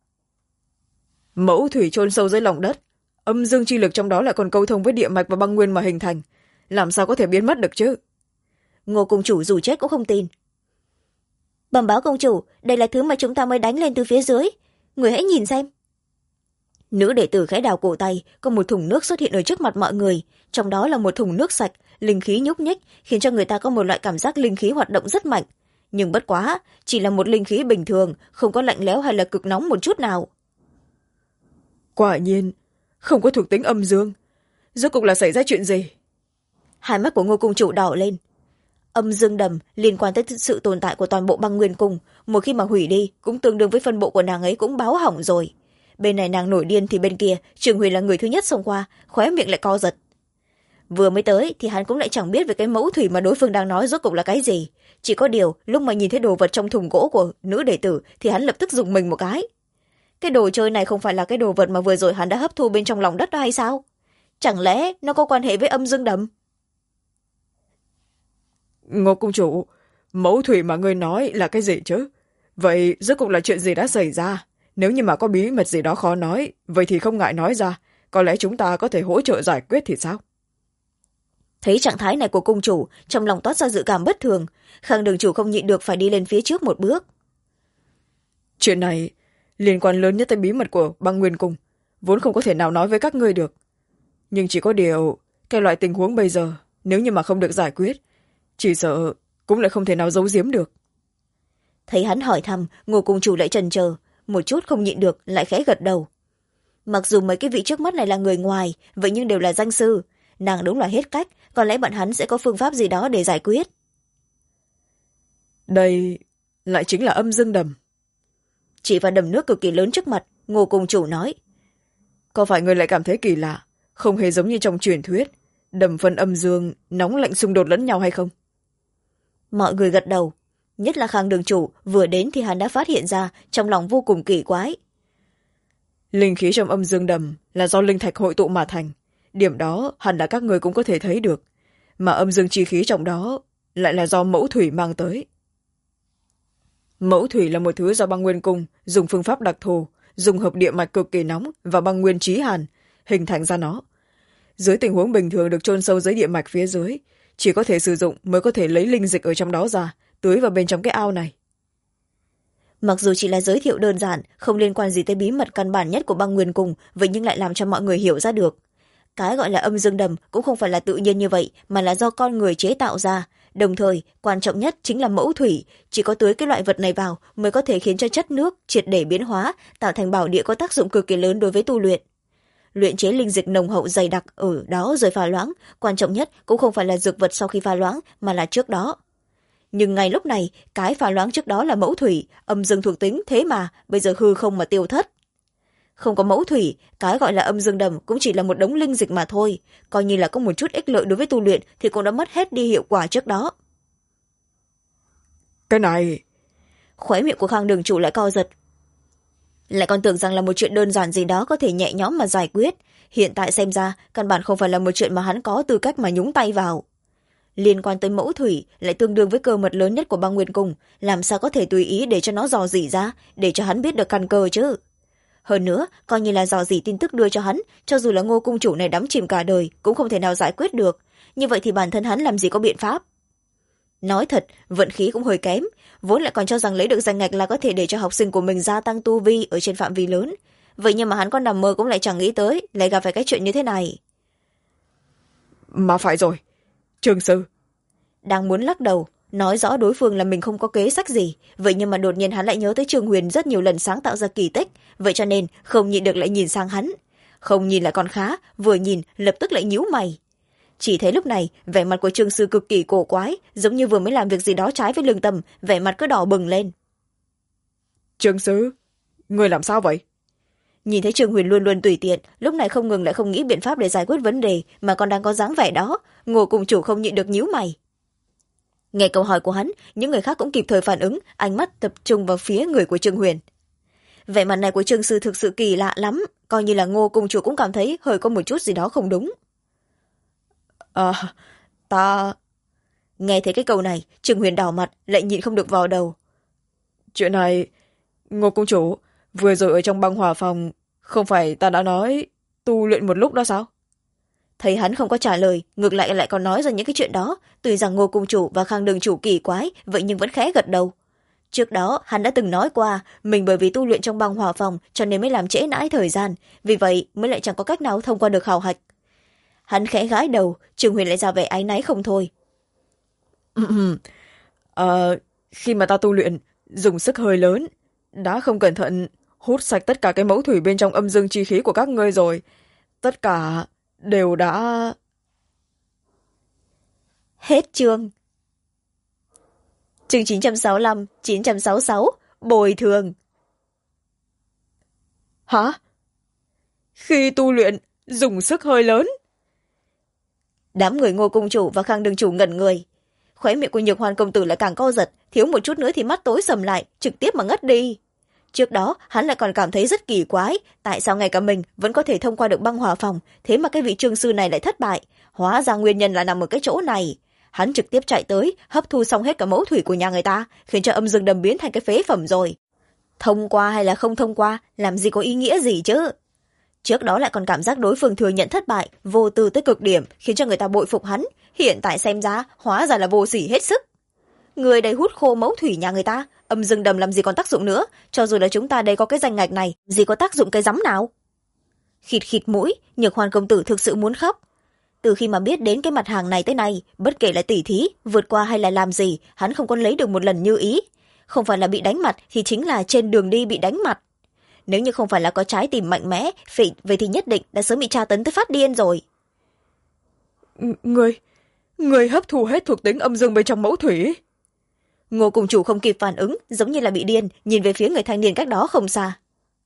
Mẫu thủy chôn sâu dưới lòng đất, âm dương chi lực trong đó lại còn câu thông với địa mạch và băng nguyên mà hình thành, làm sao có thể biến mất được chứ? Ngô cung chủ dù chết cũng không tin. Bẩm báo công chủ, đây là thứ mà chúng ta mới đánh lên từ phía dưới, người hãy nhìn xem. Nữ đệ tử khẽ đào cổ tay, có một thùng nước xuất hiện ở trước mặt mọi người, trong đó là một thùng nước sạch, linh khí nhúc nhích, khiến cho người ta có một loại cảm giác linh khí hoạt động rất mạnh. Nhưng bất quá, chỉ là một linh khí bình thường, không có lạnh lẽo hay là cực nóng một chút nào. Quả nhiên, không có thuộc tính âm dương. Rốt cuộc là xảy ra chuyện gì? Hai mắt của Ngô cung chủ đỏ lên. Âm dương đầm liên quan tới sự tồn tại của toàn bộ băng nguyên cung, một khi mà hủy đi cũng tương đương với phân bộ của nàng ấy cũng báo hỏng rồi. Bên này nàng nổi điên thì bên kia Trường Huyền là người thứ nhất xông qua, khóe miệng lại co giật. Vừa mới tới thì hắn cũng lại chẳng biết về cái mẫu thủy mà đối phương đang nói rốt cuộc là cái gì, chỉ có điều lúc mà nhìn thấy đồ vật trong thùng gỗ của nữ đệ tử thì hắn lập tức rùng mình một cái đồ chơi này không phải là cái đồ vật mà vừa rồi hắn đã hấp thu bên trong lòng đất đó hay sao? Chẳng lẽ nó có quan hệ với âm dương đầm? Ngô cung chủ, mẫu thủy mà ngươi nói là cái gì chứ? Vậy rốt cuộc là chuyện gì đã xảy ra? Nếu như mà có bí mật gì đó khó nói, vậy thì không ngại nói ra, có lẽ chúng ta có thể hỗ trợ giải quyết thì sao? Thấy trạng thái này của cung chủ, trong lòng toát ra dự cảm bất thường, Khang đường chủ không nhịn được phải đi lên phía trước một bước. Chuyện này liên quan lớn nhất tới bí mật của băng nguyên cung, vốn không có thể nào nói với các ngươi được. Nhưng chỉ có điều, cái loại tình huống bây giờ, nếu như mà không được giải quyết, chỉ sợ cũng lại không thể nào giấu giếm được. Thấy hắn hỏi thăm, Ngô cung chủ lại chần chờ, một chút không nhịn được lại khẽ gật đầu. Mặc dù mấy cái vị trước mắt này là người ngoài, vậy nhưng đều là danh sư, nàng đúng là hết cách, có lẽ bọn hắn sẽ có phương pháp gì đó để giải quyết. Đây lại chính là âm dương đầm. Chỉ vào đầm nước cực kỳ lớn trước mặt, Ngô cung chủ nói. Có phải ngươi lại cảm thấy kỳ lạ, không hề giống như trong truyền thuyết, đầm phân âm dương nóng lạnh xung đột lẫn nhau hay không? Mọi người gật đầu, nhất là Khang đường chủ vừa đến thì hắn đã phát hiện ra, trong lòng vô cùng kỳ quái. Linh khí trong âm dương đầm là do linh thạch hội tụ mà thành, điểm đó hẳn là các người cũng có thể thấy được, mà âm dương chi khí trong đó lại là do mẫu thủy mang tới. Mẫu thủy là một thứ do băng nguyên cung dùng phương pháp đặc thù, dùng hợp địa mạch cực kỳ nóng và băng nguyên chí hàn hình thành ra nó. Dưới tình huống bình thường được chôn sâu dưới địa mạch phía dưới, chỉ có thể sử dụng mới có thể lấy linh dịch ở trong đó ra, tưới vào bên trong cái ao này. Mặc dù chỉ là giới thiệu đơn giản, không liên quan gì tới bí mật căn bản nhất của băng nguyên cung, vậy nhưng lại làm cho mọi người hiểu ra được. Cái gọi là âm dương đầm cũng không phải là tự nhiên như vậy, mà là do con người chế tạo ra. Đồng thời, quan trọng nhất chính là mẫu thủy, chỉ có tưới cái loại vật này vào mới có thể khiến cho chất nước triệt để biến hóa, tạo thành bảo địa có tác dụng cực kỳ lớn đối với tu luyện. Luyện chế linh dịch nồng hậu dày đặc ở đó rồi pha loãng, quan trọng nhất cũng không phải là dược vật sau khi pha loãng, mà là trước đó. nhưng ngay lúc này cái pha loãng trước đó là mẫu thủy, âm dương thuộc tính, thế mà bây giờ hư không mà tiêu thất. Không có mẫu thủy, cái gọi là âm dương đầm cũng chỉ là một đống linh dịch mà thôi, coi như là có một chút ích lợi đối với tu luyện thì cũng đã mất hết đi hiệu quả trước đó. Cái này... Khóe miệng của Khang đường chủ lại co giật, lại còn tưởng rằng là một chuyện đơn giản gì đó có thể nhẹ nhõm mà giải quyết. Hiện tại xem ra căn bản không phải là một chuyện mà hắn có tư cách mà nhúng tay vào. Liên quan tới mẫu thủy lại tương đương với cơ mật lớn nhất của băng nguyên cung, làm sao có thể tùy ý để cho nó dò dỉ ra, để cho hắn biết được căn cơ chứ. Hơn nữa coi như là dò dỉ tin tức đưa cho hắn, cho dù là Ngô cung chủ này đắm chìm cả đời cũng không thể nào giải quyết được. Như vậy thì bản thân hắn làm gì có biện pháp. Nói thật, vận khí cũng hơi kém, vốn lại còn cho rằng lấy được danh ngạch là có thể để cho học sinh của mình gia tăng tu vi ở trên phạm vi lớn. Vậy nhưng mà hắn có nằm mơ cũng lại chẳng nghĩ tới lại gặp phải cái chuyện như thế này. Mà phải rồi, Trương sư. Đang muốn lắc đầu, nói rõ đối phương là mình không có kế sách gì, vậy nhưng mà đột nhiên hắn lại nhớ tới Trương Huyền rất nhiều lần sáng tạo ra kỳ tích, vậy cho nên không nhịn được lại nhìn sang hắn. Không nhìn lại còn khá, vừa nhìn lập tức lại nhíu mày. Chỉ thấy lúc này vẻ mặt của Trương sư cực kỳ cổ quái, giống như vừa mới làm việc gì đó trái với lương tâm, vẻ mặt cứ đỏ bừng lên. Trương sư, người làm sao vậy? Nhìn thấy Trương Huyền luôn luôn tùy tiện, lúc này không ngừng lại không nghĩ biện pháp để giải quyết vấn đề mà còn đang có dáng vẻ đó, Ngô cùng chủ không nhịn được nhíu mày. Nghe câu hỏi của hắn, những người khác cũng kịp thời phản ứng, ánh mắt tập trung vào phía người của Trương Huyền. Vẻ mặt này của Trương sư thực sự kỳ lạ lắm, coi như là Ngô cung chủ cũng cảm thấy hơi có một chút gì đó không đúng. Ta... Nghe thấy cái câu này, Trương Huyền đỏ mặt, lại nhịn không được vào đầu. Chuyện này, Ngô cung chủ, vừa rồi ở trong băng hỏa phòng, không phải ta đã nói tu luyện một lúc đó sao? Thấy hắn không có trả lời, ngược lại lại còn nói ra những cái chuyện đó, tuy rằng Ngô cung chủ và Khang đường chủ kỳ quái, vậy nhưng vẫn khẽ gật đầu. Trước đó hắn đã từng nói qua, mình bởi vì tu luyện trong băng hỏa phòng cho nên mới làm trễ nãi thời gian, vì vậy mới lại chẳng có cách nào thông qua được khảo hạch. Hắn khẽ gãi đầu, Trương Huyền lại ra vẻ áy náy không thôi. Khi mà ta tu luyện, dùng sức hơi lớn, đã không cẩn thận hút sạch tất cả cái mẫu thủy bên trong âm dương chi khí của các ngươi rồi. Tất cả đều đã... Hết chương. Chương 965, 966, bồi thường. Hả? Khi tu luyện, dùng sức hơi lớn? Đám người Ngô cung chủ và Khang đường chủ ngẩn người. Khóe miệng của Nhược Hoan công tử lại càng co giật, thiếu một chút nữa thì mắt tối sầm lại, trực tiếp mà ngất đi. Trước đó hắn lại còn cảm thấy rất kỳ quái, tại sao ngay cả mình vẫn có thể thông qua được băng hỏa phòng, thế mà cái vị Trương sư này lại thất bại. Hóa ra nguyên nhân là nằm ở cái chỗ này. Hắn trực tiếp chạy tới, hấp thu xong hết cả mẫu thủy của nhà người ta, khiến cho âm dương đầm biến thành cái phế phẩm rồi. Thông qua hay là không thông qua, làm gì có ý nghĩa gì chứ. Trước đó lại còn cảm giác đối phương thừa nhận thất bại, vô tư tới cực điểm, khiến cho người ta bội phục hắn. Hiện tại xem ra, hóa ra là vô sỉ hết sức. Người đây hút khô mẫu thủy nhà người ta, âm dương đầm làm gì còn tác dụng nữa, cho dù là chúng ta đây có cái danh ngạch này, gì có tác dụng cái rắm nào. Khịt khịt mũi, Nhược Hoan công tử thực sự muốn khóc. Từ khi mà biết đến cái mặt hàng này tới nay, bất kể là tỉ thí, vượt qua hay là làm gì, hắn không có lấy được một lần như ý. Không phải là bị đánh mặt thì chính là trên đường đi bị đánh mặt. Nếu như không phải là có trái tim mạnh mẽ, vậy thì nhất định đã sớm bị tra tấn tới phát điên rồi. Người hấp thu hết thuộc tính âm dương bên trong mẫu thủy. Ngô cùng chủ không kịp phản ứng, giống như là bị điên, nhìn về phía người thanh niên cách đó không xa.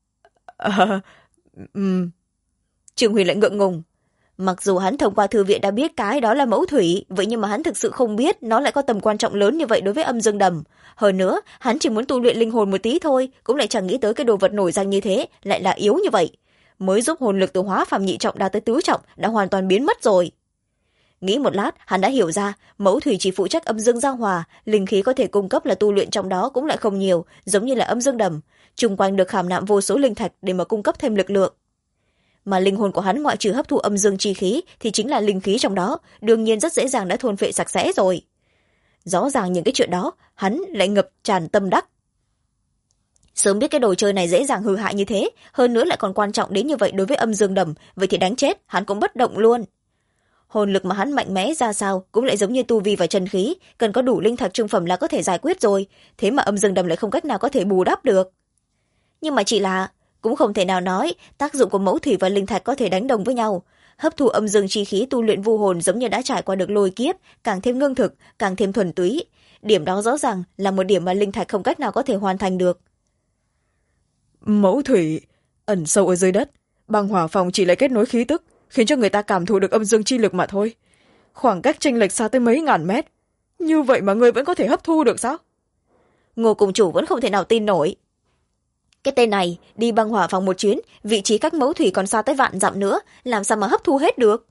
Trương Huyền lại ngượng ngùng. Mặc dù hắn thông qua thư viện đã biết cái đó là mẫu thủy, vậy nhưng mà hắn thực sự không biết nó lại có tầm quan trọng lớn như vậy đối với âm dương đầm. Hơn nữa, hắn chỉ muốn tu luyện linh hồn một tí thôi, cũng lại chẳng nghĩ tới cái đồ vật nổi danh như thế, lại là yếu như vậy. Mới giúp hồn lực từ hóa phàm nhị trọng đạt tới tứ trọng, đã hoàn toàn biến mất rồi. Nghĩ một lát, hắn đã hiểu ra, mẫu thủy chỉ phụ trách âm dương giao hòa, linh khí có thể cung cấp là tu luyện trong đó cũng lại không nhiều, giống như là âm dương đầm. Chung quanh được khảm nạm vô số linh thạch để mà cung cấp thêm lực lượng. Mà linh hồn của hắn ngoại trừ hấp thụ âm dương chi khí thì chính là linh khí trong đó, đương nhiên rất dễ dàng đã thôn phệ sạch sẽ rồi. Rõ ràng những cái chuyện đó, hắn lại ngập tràn tâm đắc. Sớm biết cái đồ chơi này dễ dàng hư hại như thế, hơn nữa lại còn quan trọng đến như vậy đối với âm dương đầm, vậy thì đánh chết, hắn cũng bất động luôn. Hồn lực mà hắn mạnh mẽ ra sao cũng lại giống như tu vi và chân khí, cần có đủ linh thạch trung phẩm là có thể giải quyết rồi, thế mà âm dương đầm lại không cách nào có thể bù đắp được. Nhưng mà chỉ là cũng không thể nào nói tác dụng của mẫu thủy và linh thạch có thể đánh đồng với nhau. Hấp thụ âm dương chi khí tu luyện vu hồn giống như đã trải qua được lôi kiếp, càng thêm ngưng thực, càng thêm thuần túy. điểm đó rõ ràng là một điểm mà linh thạch không cách nào có thể hoàn thành được. Mẫu thủy ẩn sâu ở dưới đất, băng hỏa phòng chỉ lại kết nối khí tức, khiến cho người ta cảm thụ được âm dương chi lực mà thôi. Khoảng cách chênh lệch xa tới mấy ngàn mét, như vậy mà người vẫn có thể hấp thu được sao? Ngô cùng chủ vẫn không thể nào tin nổi. Cái tên này đi băng hỏa phòng một chuyến, vị trí cách mẫu thủy còn xa tới vạn dặm nữa, làm sao mà hấp thu hết được?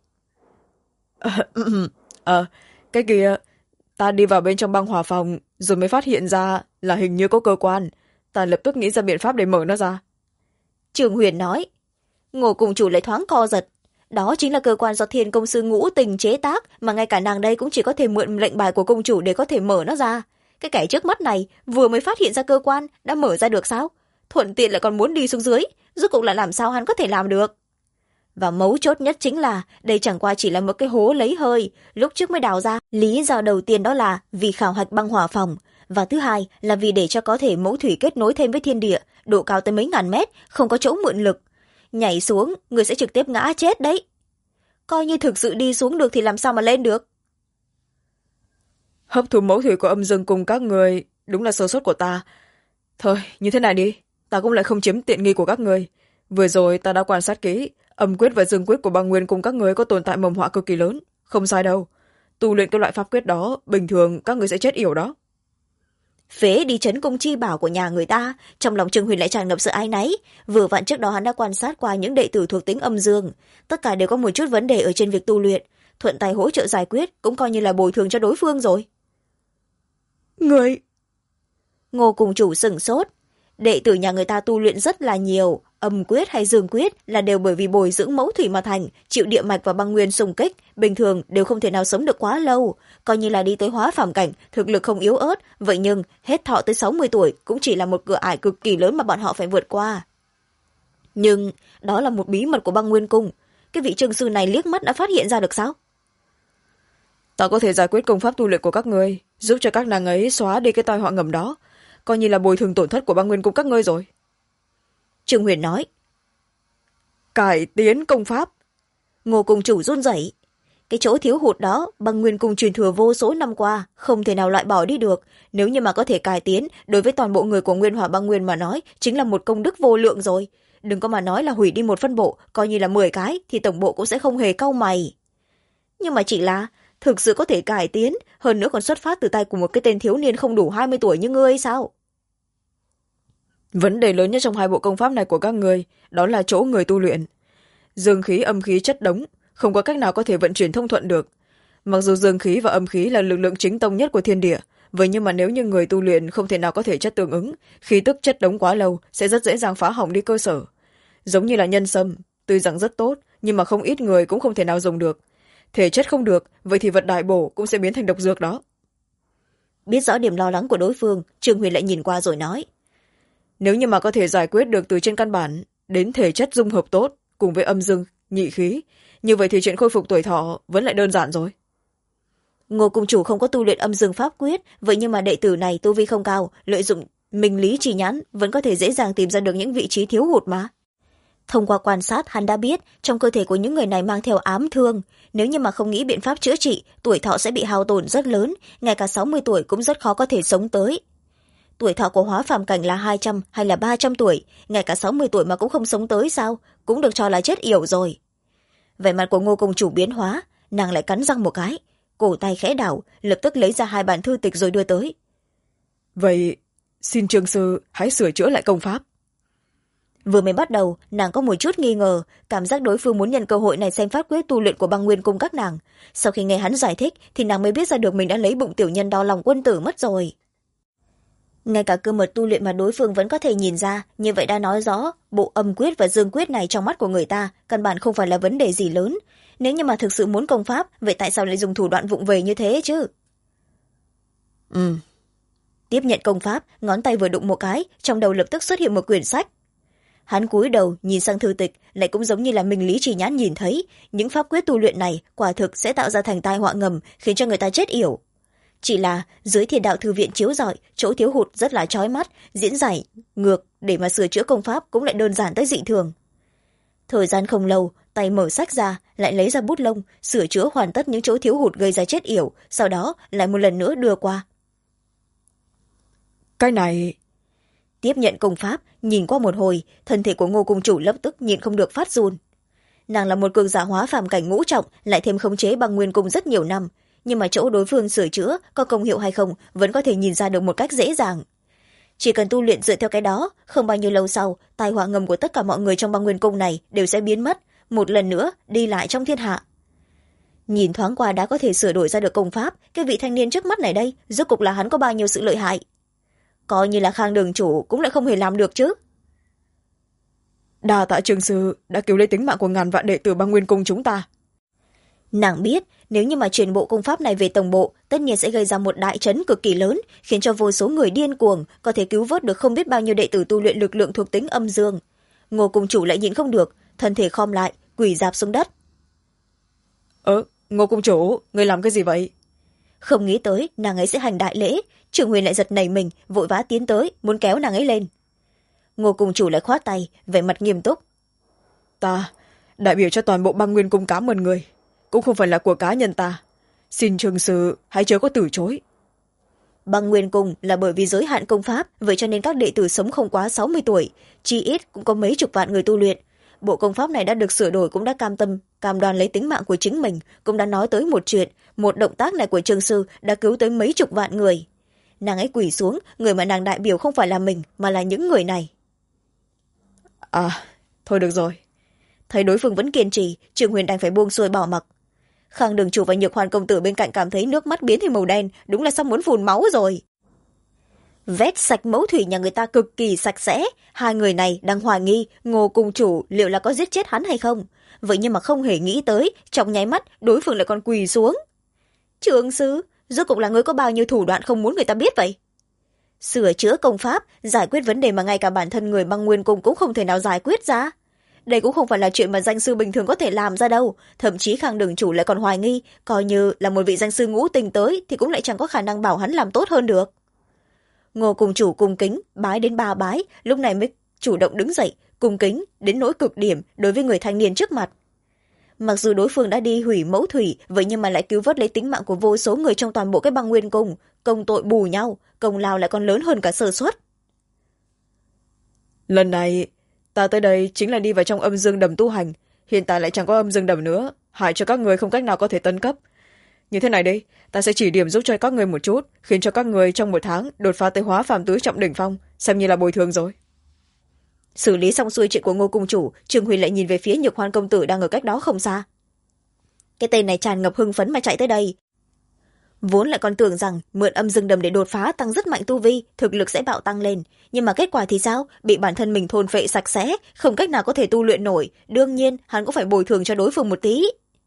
Cái kia, ta đi vào bên trong băng hỏa phòng rồi mới phát hiện ra là hình như có cơ quan. Ta lập tức nghĩ ra biện pháp để mở nó ra. Trường Huyền nói. Ngô cùng chủ lại thoáng co giật. Đó chính là cơ quan do Thiên công sư Ngũ Tình chế tác, mà ngay cả nàng đây cũng chỉ có thể mượn lệnh bài của công chủ để có thể mở nó ra. Cái kẻ trước mắt này vừa mới phát hiện ra cơ quan đã mở ra được sao? Thuận tiện lại còn muốn đi xuống dưới, rốt cuộc là làm sao hắn có thể làm được? Và mấu chốt nhất chính là đây chẳng qua chỉ là một cái hố lấy hơi, lúc trước mới đào ra. Lý do đầu tiên đó là vì khảo hạch băng hỏa phòng, và thứ hai là vì để cho có thể mẫu thủy kết nối thêm với thiên địa, độ cao tới mấy ngàn mét, không có chỗ mượn lực. Nhảy xuống, người sẽ trực tiếp ngã chết đấy. Coi như thực sự đi xuống được thì làm sao mà lên được? Hấp thu mẫu thủy của âm dương cùng các người đúng là sơ suất của ta. Thôi, như thế này đi, ta cũng lại không chiếm tiện nghi của các người. Vừa rồi ta đã quan sát kỹ, âm quyết và dương quyết của băng nguyên cùng các người có tồn tại mầm họa cực kỳ lớn. Không sai đâu. Tu luyện cái loại pháp quyết đó, bình thường các người sẽ chết yểu đó. Phế đi trấn cung chi bảo của nhà người ta, trong lòng Trương Huyền lại tràn ngập sự áy náy. Vừa vặn trước đó hắn đã quan sát qua những đệ tử thuộc tính âm dương, tất cả đều có một chút vấn đề ở trên việc tu luyện, thuận tay hỗ trợ giải quyết cũng coi như là bồi thường cho đối phương rồi. Người... Ngô cùng chủ sửng sốt. Đệ tử nhà người ta tu luyện rất là nhiều, âm quyết hay dương quyết là đều bởi vì bồi dưỡng mẫu thủy mà thành, chịu địa mạch và băng nguyên xung kích, bình thường đều không thể nào sống được quá lâu, coi như là đi tới hóa phàm cảnh, thực lực không yếu ớt, vậy nhưng hết thọ tới 60 tuổi cũng chỉ là một cửa ải cực kỳ lớn mà bọn họ phải vượt qua. Nhưng đó là một bí mật của băng nguyên cung, cái vị trường sư này liếc mắt đã phát hiện ra được sao? Ta có thể giải quyết công pháp tu luyện của các ngươi, giúp cho các nàng ấy xóa đi cái tai họa ngầm đó, coi như là bồi thường tổn thất của băng nguyên cung các ngươi rồi. Trương Huyền nói. Cải tiến công pháp. Ngô cùng chủ run rẩy. Cái chỗ thiếu hụt đó băng nguyên cung truyền thừa vô số năm qua, không thể nào loại bỏ đi được. Nếu như mà có thể cải tiến, đối với toàn bộ người của Nguyên Hỏa băng nguyên mà nói, chính là một công đức vô lượng rồi. Đừng có mà nói là hủy đi một phân bộ, coi như là 10 cái thì tổng bộ cũng sẽ không hề cau mày. Nhưng mà chỉ là thực sự có thể cải tiến, hơn nữa còn xuất phát từ tay của một cái tên thiếu niên không đủ 20 tuổi như ngươi sao? Vấn đề lớn nhất trong hai bộ công pháp này của các người đó là chỗ người tu luyện. Dương khí âm khí chất đống, không có cách nào có thể vận chuyển thông thuận được. Mặc dù dương khí và âm khí là lực lượng chính tông nhất của thiên địa, vậy nhưng mà nếu như người tu luyện không thể nào có thể chất tương ứng, khí tức chất đống quá lâu sẽ rất dễ dàng phá hỏng đi cơ sở. Giống như là nhân sâm, tuy rằng rất tốt nhưng mà không ít người cũng không thể nào dùng được. Thể chất không được, vậy thì vật đại bổ cũng sẽ biến thành độc dược đó. Biết rõ điểm lo lắng của đối phương, Trương Huyền lại nhìn qua rồi nói. Nếu như mà có thể giải quyết được từ trên căn bản đến thể chất dung hợp tốt cùng với âm dương nhị khí, như vậy thì chuyện khôi phục tuổi thọ vẫn lại đơn giản rồi. Ngô cung chủ không có tu luyện âm dương pháp quyết, vậy nhưng mà đệ tử này tu vi không cao, lợi dụng minh lý chỉ nhãn vẫn có thể dễ dàng tìm ra được những vị trí thiếu hụt mà. Thông qua quan sát, hắn đã biết trong cơ thể của những người này mang theo ám thương, nếu như mà không nghĩ biện pháp chữa trị, tuổi thọ sẽ bị hao tổn rất lớn, ngay cả 60 tuổi cũng rất khó có thể sống tới. Tuổi thọ của hóa phàm cảnh là 200 hay là 300 tuổi, ngay cả 60 tuổi mà cũng không sống tới sao, cũng được cho là chết yểu rồi. Vẻ mặt của Ngô công chủ biến hóa, nàng lại cắn răng một cái, cổ tay khẽ đảo, lập tức lấy ra 2 bản thư tịch rồi đưa tới. Vậy, xin Trương sư hãy sửa chữa lại công pháp. Vừa mới bắt đầu, nàng có một chút nghi ngờ, cảm giác đối phương muốn nhân cơ hội này xem pháp quyết tu luyện của băng nguyên cung các nàng. Sau khi nghe hắn giải thích, thì nàng mới biết ra được mình đã lấy bụng tiểu nhân đo lòng quân tử mất rồi. Ngay cả cơ mật tu luyện mà đối phương vẫn có thể nhìn ra, như vậy đã nói rõ, bộ âm quyết và dương quyết này trong mắt của người ta, căn bản không phải là vấn đề gì lớn. Nếu như mà thực sự muốn công pháp, vậy tại sao lại dùng thủ đoạn vụng về như thế chứ? Tiếp nhận công pháp, ngón tay vừa đụng một cái, trong đầu lập tức xuất hiện một quyển sách. Hắn cúi đầu nhìn sang thư tịch, lại cũng giống như là minh lý chỉ nhãn nhìn thấy, những pháp quyết tu luyện này quả thực sẽ tạo ra thành tai họa ngầm, khiến cho người ta chết yểu. Chỉ là dưới Thiên đạo thư viện chiếu rọi, chỗ thiếu hụt rất là chói mắt, diễn giải ngược để mà sửa chữa công pháp cũng lại đơn giản tới dị thường. Thời gian không lâu, tay mở sách ra, lại lấy ra bút lông, sửa chữa hoàn tất những chỗ thiếu hụt gây ra chết yểu, sau đó lại một lần nữa đưa qua. Cái này... Tiếp nhận công pháp, nhìn qua một hồi, thân thể của Ngô cung chủ lập tức nhịn không được phát run. Nàng là một cường giả hóa phàm cảnh ngũ trọng, lại thêm khống chế bằng nguyên cung rất nhiều năm, nhưng mà chỗ đối phương sửa chữa có công hiệu hay không vẫn có thể nhìn ra được một cách dễ dàng. Chỉ cần tu luyện dựa theo cái đó, không bao nhiêu lâu sau, tai họa ngầm của tất cả mọi người trong băng nguyên cung này đều sẽ biến mất, một lần nữa đi lại trong thiên hạ. Nhìn thoáng qua đã có thể sửa đổi ra được công pháp, cái vị thanh niên trước mắt này đây, rốt cục là hắn có bao nhiêu sự lợi hại. Coi như là Khang đường chủ cũng lại không hề làm được chứ. Đa tạ Trường sư đã cứu lấy tính mạng của ngàn vạn đệ tử băng nguyên cung chúng ta. Nàng biết, nếu như mà truyền bộ công pháp này về tổng bộ, tất nhiên sẽ gây ra một đại chấn cực kỳ lớn, khiến cho vô số người điên cuồng, có thể cứu vớt được không biết bao nhiêu đệ tử tu luyện lực lượng thuộc tính âm dương. Ngô cung chủ lại nhịn không được, thân thể khom lại, quỳ rạp xuống đất. Ngô cung chủ, người làm cái gì vậy? Không nghĩ tới nàng ấy sẽ hành đại lễ, Trường Huyền lại giật nảy mình, vội vã tiến tới, muốn kéo nàng ấy lên. Ngô cung chủ lại khoát tay, vẻ mặt nghiêm túc. Ta, đại biểu cho toàn bộ băng nguyên cung cảm ơn người, cũng không phải là của cá nhân ta. Xin Trường sư hãy chớ có từ chối. Băng nguyên cung là bởi vì giới hạn công pháp, vậy cho nên các đệ tử sống không quá 60 tuổi, chi ít cũng có mấy chục vạn người tu luyện. Bộ công pháp này đã được sửa đổi cũng đã cam đoan lấy tính mạng của chính mình, cũng đã nói tới một chuyện, một động tác này của Trường sư đã cứu tới mấy chục vạn người. Nàng ấy quỳ xuống, người mà nàng đại biểu không phải là mình, mà là những người này. Thôi được rồi. Thấy đối phương vẫn kiên trì, Trường Huyền đành phải buông xuôi bỏ mặc. Khang đường chủ và Nhược Hoàn công tử bên cạnh cảm thấy nước mắt biến thành màu đen, đúng là sắp muốn phun máu rồi. Vét sạch mẫu thủy nhà người ta cực kỳ sạch sẽ, hai người này đang hoài nghi Ngô cung chủ liệu là có giết chết hắn hay không. Vậy nhưng mà không hề nghĩ tới, trong nháy mắt đối phương lại còn quỳ xuống. Trường sư, rốt cuộc là người có bao nhiêu thủ đoạn không muốn người ta biết vậy? Sửa chữa công pháp, giải quyết vấn đề mà ngay cả bản thân người băng nguyên cung cũng không thể nào giải quyết ra. Đây cũng không phải là chuyện mà danh sư bình thường có thể làm ra đâu, thậm chí Khang đường chủ lại còn hoài nghi, coi như là một vị danh sư ngũ tình tới thì cũng lại chẳng có khả năng bảo hắn làm tốt hơn được. Ngô cung chủ cung kính, bái đến 3 bái, lúc này mới chủ động đứng dậy, cung kính đến nỗi cực điểm đối với người thanh niên trước mặt. Mặc dù đối phương đã đi hủy mẫu thủy, vậy nhưng mà lại cứu vớt lấy tính mạng của vô số người trong toàn bộ cái băng nguyên cung, công tội bù nhau, công lao lại còn lớn hơn cả sơ suất. Lần này ta tới đây chính là đi vào trong âm dương đầm tu hành, hiện tại lại chẳng có âm dương đầm nữa, hại cho các người không cách nào có thể tấn cấp. Như thế này đi, ta sẽ chỉ điểm giúp cho các người một chút, khiến cho các người trong 1 tháng đột phá tới hóa phàm tứ trọng đỉnh phong, xem như là bồi thường rồi. Xử lý xong xuôi chuyện của Ngô cung chủ, Trường Huyền lại nhìn về phía Nhược Hoan công tử đang ở cách đó không xa. Cái tên này tràn ngập hưng phấn mà chạy tới đây, vốn lại còn tưởng rằng mượn âm dương đầm để đột phá tăng rất mạnh tu vi, thực lực sẽ bạo tăng lên, nhưng mà kết quả thì sao? Bị bản thân mình thôn phệ sạch sẽ, không cách nào có thể tu luyện nổi, đương nhiên hắn cũng phải bồi thường cho đối phương một tí.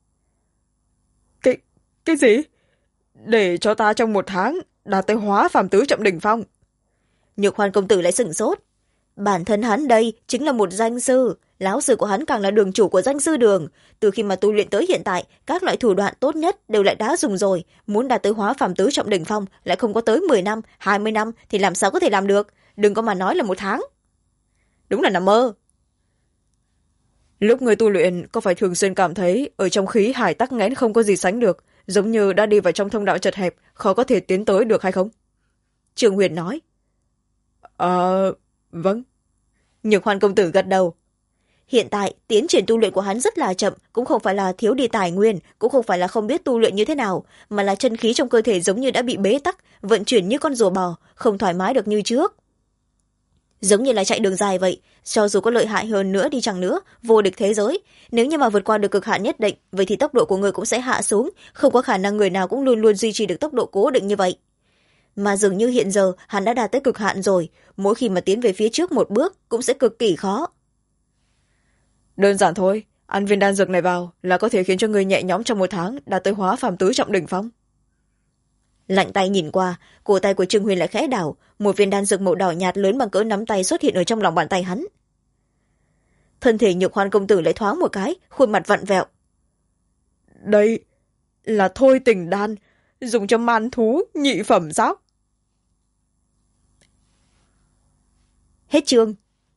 Cái gì? Để cho ta trong 1 tháng đạt tới hóa phàm tứ trọng đỉnh phong? Nhược Hoan công tử lại sửng sốt. Bản thân hắn đây chính là một danh sư, lão sư của hắn càng là đường chủ của danh sư đường. Từ khi mà tu luyện tới hiện tại, các loại thủ đoạn tốt nhất đều lại đã dùng rồi. Muốn đạt tới hóa phàm tứ trọng đỉnh phong lại không có tới 10 năm, 20 năm thì làm sao có thể làm được. Đừng có mà nói là 1 tháng. Đúng là nằm mơ. Lúc người tu luyện có phải thường xuyên cảm thấy ở trong khí hải tắc nghẽn không có gì sánh được, giống như đã đi vào trong thông đạo chật hẹp, khó có thể tiến tới được hay không? Trường Huyền nói. Vâng. Nhược Hoan công tử gật đầu. Hiện tại, tiến triển tu luyện của hắn rất là chậm, cũng không phải là thiếu đi tài nguyên, cũng không phải là không biết tu luyện như thế nào, mà là chân khí trong cơ thể giống như đã bị bế tắc, vận chuyển như con rùa bò, không thoải mái được như trước. Giống như là chạy đường dài vậy, cho dù có lợi hại hơn nữa đi chăng nữa, vô địch thế giới, nếu như mà vượt qua được cực hạn nhất định, vậy thì tốc độ của người cũng sẽ hạ xuống, không có khả năng người nào cũng luôn luôn duy trì được tốc độ cố định như vậy. Mà dường như hiện giờ hắn đã đạt tới cực hạn rồi, mỗi khi mà tiến về phía trước một bước cũng sẽ cực kỳ khó. Đơn giản thôi, ăn viên đan dược này vào là có thể khiến cho người nhẹ nhõm trong 1 tháng đạt tới hóa phàm tứ trọng đỉnh phong. Lạnh tay nhìn qua, cổ tay của Trương Huyền lại khẽ đảo, một viên đan dược màu đỏ nhạt lớn bằng cỡ nắm tay xuất hiện ở trong lòng bàn tay hắn. Thân thể Nhược Hoan công tử lại thoáng một cái, khuôn mặt vặn vẹo. Đây là thôi tình đan, dùng cho man thú nhị phẩm sao? Hết chương.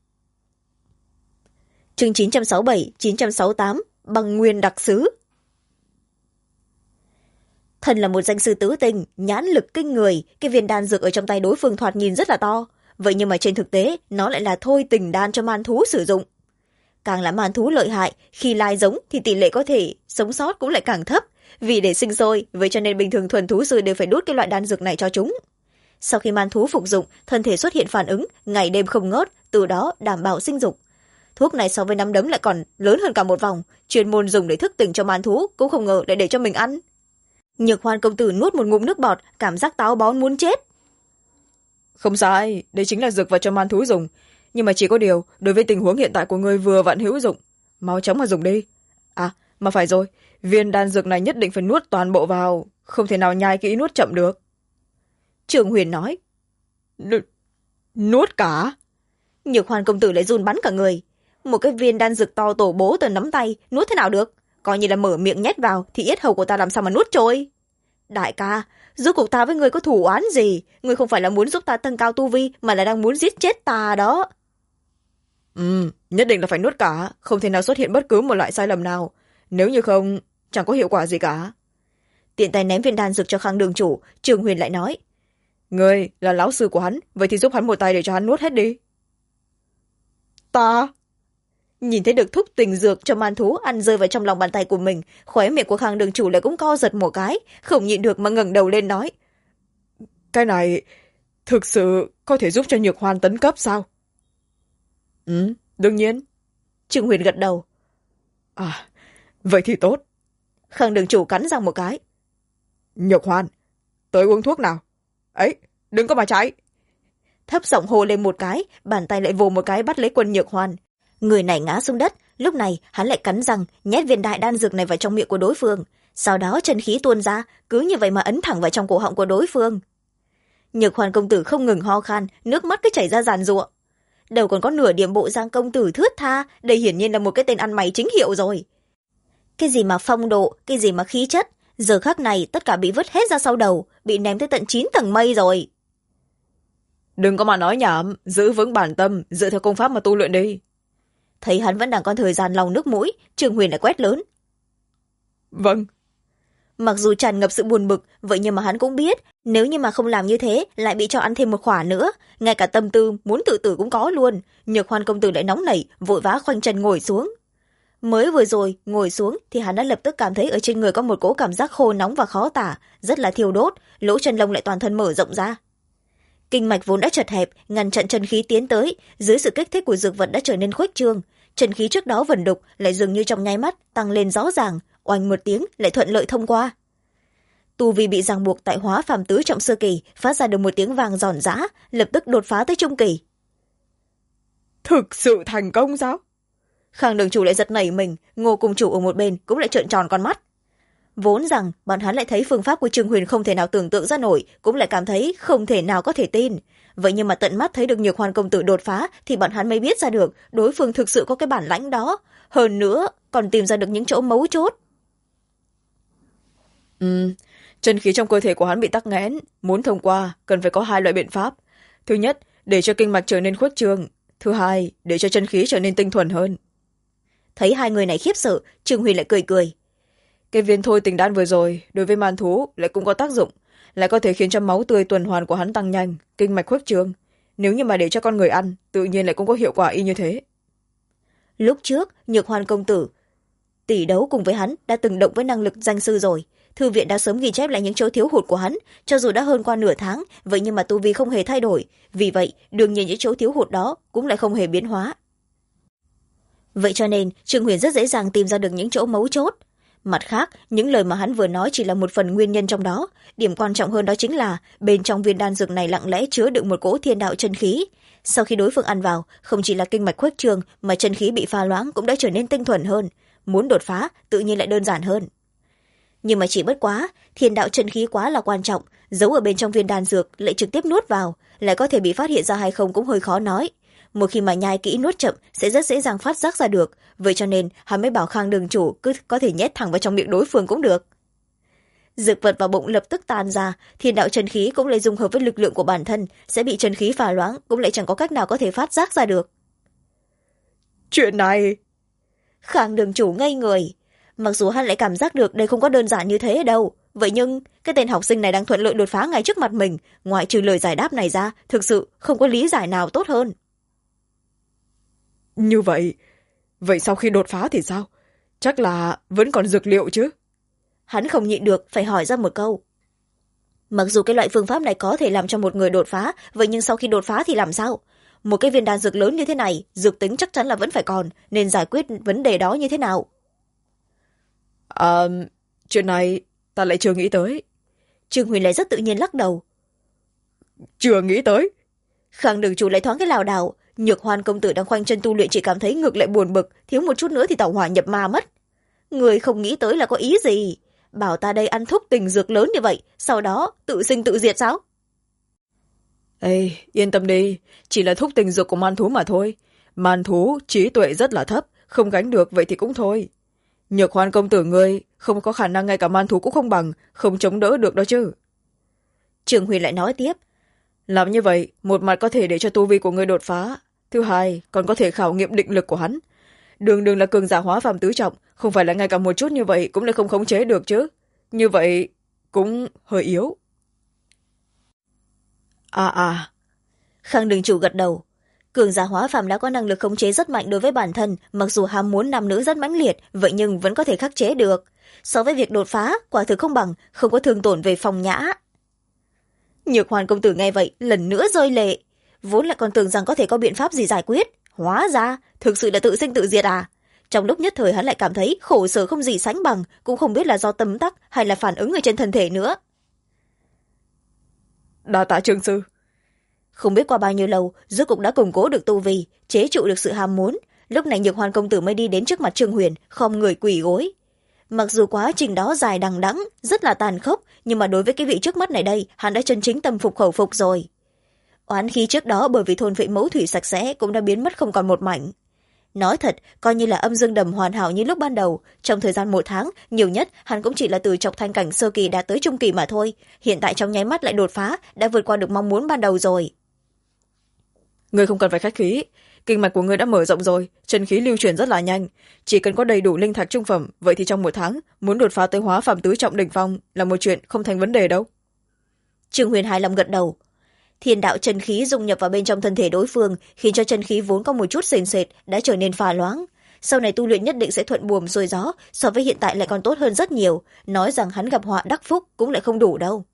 Chương 967, 968, băng nguyên đặc sứ. Thần là một danh sư tứ tinh, nhãn lực kinh người, cái viên đan dược ở trong tay đối phương thoạt nhìn rất là to, vậy nhưng mà trên thực tế nó lại là thôi tình đan cho man thú sử dụng. Càng là man thú lợi hại, khi lai giống thì tỷ lệ có thể sống sót cũng lại càng thấp, vì để sinh sôi, vậy cho nên bình thường thuần thú sư đều phải đút cái loại đan dược này cho chúng. Sau khi man thú phục dụng, thân thể xuất hiện phản ứng ngày đêm không ngớt, từ đó đảm bảo sinh dục. Thuốc này so với nắm đấm lại còn lớn hơn cả một vòng, chuyên môn dùng để thức tỉnh cho man thú, cũng không ngờ lại để cho mình ăn. Nhược Hoan công tử nuốt một ngụm nước bọt, cảm giác táo bón muốn chết. Không sai, đây chính là dược vật cho man thú dùng, nhưng mà chỉ có điều đối với tình huống hiện tại của ngươi vừa vặn hữu dụng, mau chóng mà dùng đi. À mà phải rồi, viên đan dược này nhất định phải nuốt toàn bộ vào, không thể nào nhai kỹ nuốt chậm được. Trường Huyền nói. Nuốt cả? Nhược Hoan công tử lại run bắn cả người. Một cái viên đan dược to tổ bố tờ nắm tay, nuốt thế nào được? Coi như là mở miệng nhét vào thì yết hầu của ta làm sao mà nuốt trôi. Đại ca, rốt cuộc ta với người có thủ oán gì? Người không phải là muốn giúp ta tăng cao tu vi, mà là đang muốn giết chết ta đó. Nhất định là phải nuốt cả, không thể nào xuất hiện bất cứ một loại sai lầm nào, nếu như không chẳng có hiệu quả gì cả. Tiện tay ném viên đan dược cho Khang đường chủ, Trường Huyền lại nói. Ngươi là lão sư của hắn, vậy thì giúp hắn một tay để cho hắn nuốt hết đi. Ta nhìn thấy được thuốc tình dược cho man thú ăn rơi vào trong lòng bàn tay của mình, khóe miệng của Khang đường chủ lại cũng co giật một cái, không nhịn được mà ngẩng đầu lên nói. Cái này thực sự có thể giúp cho Nhược Hoan tấn cấp sao? Đương nhiên. Trường Huyền gật đầu. À, vậy thì tốt. Khang đường chủ cắn răng một cái. Nhược Hoan, tới uống thuốc nào. Ấy, đừng có mà chạy. Thấp giọng hô lên một cái, bàn tay lại vồ một cái bắt lấy quần Nhược Hoan. Người này ngã xuống đất, lúc này hắn lại cắn răng nhét viên đại đan dược này vào trong miệng của đối phương, sau đó chân khí tuôn ra, cứ như vậy mà ấn thẳng vào trong cổ họng của đối phương. Nhược Hoan công tử không ngừng ho khan, nước mắt cứ chảy ra giàn giụa. Đâu còn có nửa điểm bộ dạng công tử thướt tha, đây hiển nhiên là một cái tên ăn mày chính hiệu rồi. Cái gì mà phong độ, cái gì mà khí chất, giờ khắc này tất cả bị vứt hết ra sau đầu, bị ném tới tận 9 tầng mây rồi. Đừng có mà nói nhảm, giữ vững bản tâm, dựa theo công pháp mà tu luyện đi. Thấy hắn vẫn đang còn thời gian lau nước mũi, Trường Huyền lại quét lớn. Vâng. Mặc dù tràn ngập sự buồn bực, vậy nhưng mà hắn cũng biết, nếu như mà không làm như thế, lại bị cho ăn thêm một khỏa nữa, ngay cả tâm tư muốn tự tử cũng có luôn. Nhược Hoan công tử lại nóng nảy, vội vã khoanh chân ngồi xuống. Mới vừa rồi ngồi xuống thì hắn đã lập tức cảm thấy ở trên người có một cỗ cảm giác khô nóng và khó tả, rất là thiêu đốt, lỗ chân lông lại toàn thân mở rộng ra. Kinh mạch vốn đã chật hẹp, ngăn chặn chân khí tiến tới, dưới sự kích thích của dược vật đã trở nên khuếch trương. Chân khí trước đó vẩn đục lại dường như trong nháy mắt tăng lên rõ ràng, oanh một tiếng lại thuận lợi thông qua. Tu vi bị ràng buộc tại hóa phàm tứ trọng sơ kỳ phát ra được một tiếng vàng giòn giã, lập tức đột phá tới trung kỳ. Thực sự thành công sao? Khang đường chủ lại giật nảy mình, Ngô cung chủ ở một bên cũng lại trợn tròn con mắt. Vốn rằng bọn hắn lại thấy phương pháp của Trường Huyền không thể nào tưởng tượng ra nổi, cũng lại cảm thấy không thể nào có thể tin. Vậy nhưng mà tận mắt thấy được Nhược Hoan công tử đột phá thì bọn hắn mới biết ra được đối phương thực sự có cái bản lãnh đó, hơn nữa còn tìm ra được những chỗ mấu chốt. Chân khí trong cơ thể của hắn bị tắc nghẽn, muốn thông qua cần phải có hai loại biện pháp. Thứ nhất, để cho kinh mạch trở nên khuếch trương, thứ hai, để cho chân khí trở nên tinh thuần hơn. Thấy hai người này khiếp sợ, Trường Huyền lại cười cười. Cái viên thôi tình đan vừa rồi đối với man thú lại cũng có tác dụng, lại có thể khiến cho máu tươi tuần hoàn của hắn tăng nhanh, kinh mạch khuếch trương. Nếu như mà để cho con người ăn, tự nhiên lại cũng có hiệu quả y như thế. Lúc trước Nhược Hoan công tử tỷ đấu cùng với hắn đã từng động với năng lực danh sư rồi, thư viện đã sớm ghi chép lại những chỗ thiếu hụt của hắn, cho dù đã hơn qua nửa tháng, vậy nhưng mà tu vi không hề thay đổi, vì vậy đương nhiên những chỗ thiếu hụt đó cũng lại không hề biến hóa. Vậy cho nên Trường Huyền rất dễ dàng tìm ra được những chỗ mấu chốt. Mặt khác, những lời mà hắn vừa nói chỉ là một phần nguyên nhân trong đó, điểm quan trọng hơn đó chính là bên trong viên đan dược này lặng lẽ chứa đựng một cỗ thiên đạo chân khí. Sau khi đối phương ăn vào, không chỉ là kinh mạch khuếch trương mà chân khí bị pha loãng cũng đã trở nên tinh thuần hơn, muốn đột phá tự nhiên lại đơn giản hơn. Nhưng mà chỉ bất quá, thiên đạo chân khí quá là quan trọng, giấu ở bên trong viên đan dược lại trực tiếp nuốt vào, lại có thể bị phát hiện ra hay không cũng hơi khó nói. Một khi mà nhai kỹ nuốt chậm sẽ rất dễ dàng phát giác ra được, vậy cho nên hắn mới bảo Khang đường chủ cứ có thể nhét thẳng vào trong miệng đối phương cũng được. Dược vật vào bụng lập tức tan ra, thiên đạo chân khí cũng lại dung hợp với lực lượng của bản thân, sẽ bị chân khí phá loãng, cũng lại chẳng có cách nào có thể phát giác ra được. Chuyện này... Khang đường chủ ngây người. Mặc dù hắn lại cảm giác được đây không có đơn giản như thế đâu, vậy nhưng cái tên học sinh này đang thuận lợi đột phá ngay trước mặt mình, ngoại trừ lời giải đáp này ra thực sự không có lý giải nào tốt hơn. Như vậy sau khi đột phá thì sao? Chắc là vẫn còn dược liệu chứ? Hắn không nhịn được phải hỏi ra một câu. Mặc dù cái loại phương pháp này có thể làm cho một người đột phá, vậy nhưng sau khi đột phá thì làm sao? Một cái viên đan dược lớn như thế này, dược tính chắc chắn là vẫn phải còn, nên giải quyết vấn đề đó như thế nào? Chuyện này ta lại chưa nghĩ tới. Trương Huyền lại rất tự nhiên lắc đầu. Chưa nghĩ tới? Khang đường chủ lại thoáng cái lảo đảo. Nhược Hoan công tử đang khoanh chân tu luyện chỉ cảm thấy ngược lại buồn bực, thiếu một chút nữa thì tẩu hỏa nhập ma mất. Người không nghĩ tới là có ý gì? Bảo ta đây ăn thuốc tình dược lớn như vậy, sau đó tự sinh tự diệt sao? Ê, yên tâm đi, chỉ là thuốc tình dược của man thú mà thôi. Man thú trí tuệ rất là thấp, không gánh được vậy thì cũng thôi. Nhược Hoan công tử ngươi không có khả năng ngay cả man thú cũng không bằng, không chống đỡ được đó chứ. Trường Huyền lại nói tiếp. Làm như vậy, một mặt có thể để cho tu vi của ngươi đột phá, thứ hai còn có thể khảo nghiệm định lực của hắn. Đường đường là cường giả hóa phàm tứ trọng, không phải là ngay cả một chút như vậy cũng lại không khống chế được chứ. Như vậy cũng hơi yếu. Khang đường chủ gật đầu. Cường giả hóa phàm đã có năng lực khống chế rất mạnh đối với bản thân, mặc dù ham muốn nam nữ rất mãnh liệt, vậy nhưng vẫn có thể khắc chế được. So với việc đột phá, quả thực không bằng, không có thương tổn về phong nhã. Nhược Hoàn công tử nghe vậy, lần nữa rơi lệ. Vốn lại còn tưởng rằng có thể có biện pháp gì giải quyết. Hóa ra, thực sự là tự sinh tự diệt à? Trong lúc nhất thời hắn lại cảm thấy khổ sở không gì sánh bằng, cũng không biết là do tâm tắc hay là phản ứng ở trên thân thể nữa. Đa tạ Trương sư. Không biết qua bao nhiêu lâu, rốt cục đã củng cố được tu vi, chế trụ được sự ham muốn. Lúc này Nhược Hoàn công tử mới đi đến trước mặt Trương Huyền, khom người quỳ gối. Mặc dù quá trình đó dài đằng đẵng, rất là tàn khốc, nhưng mà đối với cái vị trước mắt này đây, hắn đã chân chính tâm phục khẩu phục rồi. Oán khí trước đó bởi vì thôn phệ mẫu thủy sạch sẽ cũng đã biến mất không còn một mảnh. Nói thật, coi như là âm dương đầm hoàn hảo như lúc ban đầu, trong thời gian 1 tháng, nhiều nhất hắn cũng chỉ là từ chọc thanh cảnh sơ kỳ đạt tới trung kỳ mà thôi, hiện tại trong nháy mắt lại đột phá, đã vượt qua được mong muốn ban đầu rồi. Ngươi không cần phải khách khí, kinh mạch của ngươi đã mở rộng rồi, chân khí lưu chuyển rất là nhanh, chỉ cần có đầy đủ linh thạch trung phẩm, vậy thì trong 1 tháng muốn đột phá tới hóa phàm tứ trọng đỉnh phong là một chuyện không thành vấn đề đâu. Trương Huyền hài lòng gật đầu. Thiên đạo chân khí dung nhập vào bên trong thân thể đối phương, khiến cho chân khí vốn có một chút sền sệt đã trở nên phà loãng. Sau này tu luyện nhất định sẽ thuận buồm xuôi gió, so với hiện tại lại còn tốt hơn rất nhiều, nói rằng hắn gặp họa đắc phúc cũng lại không đủ đâu.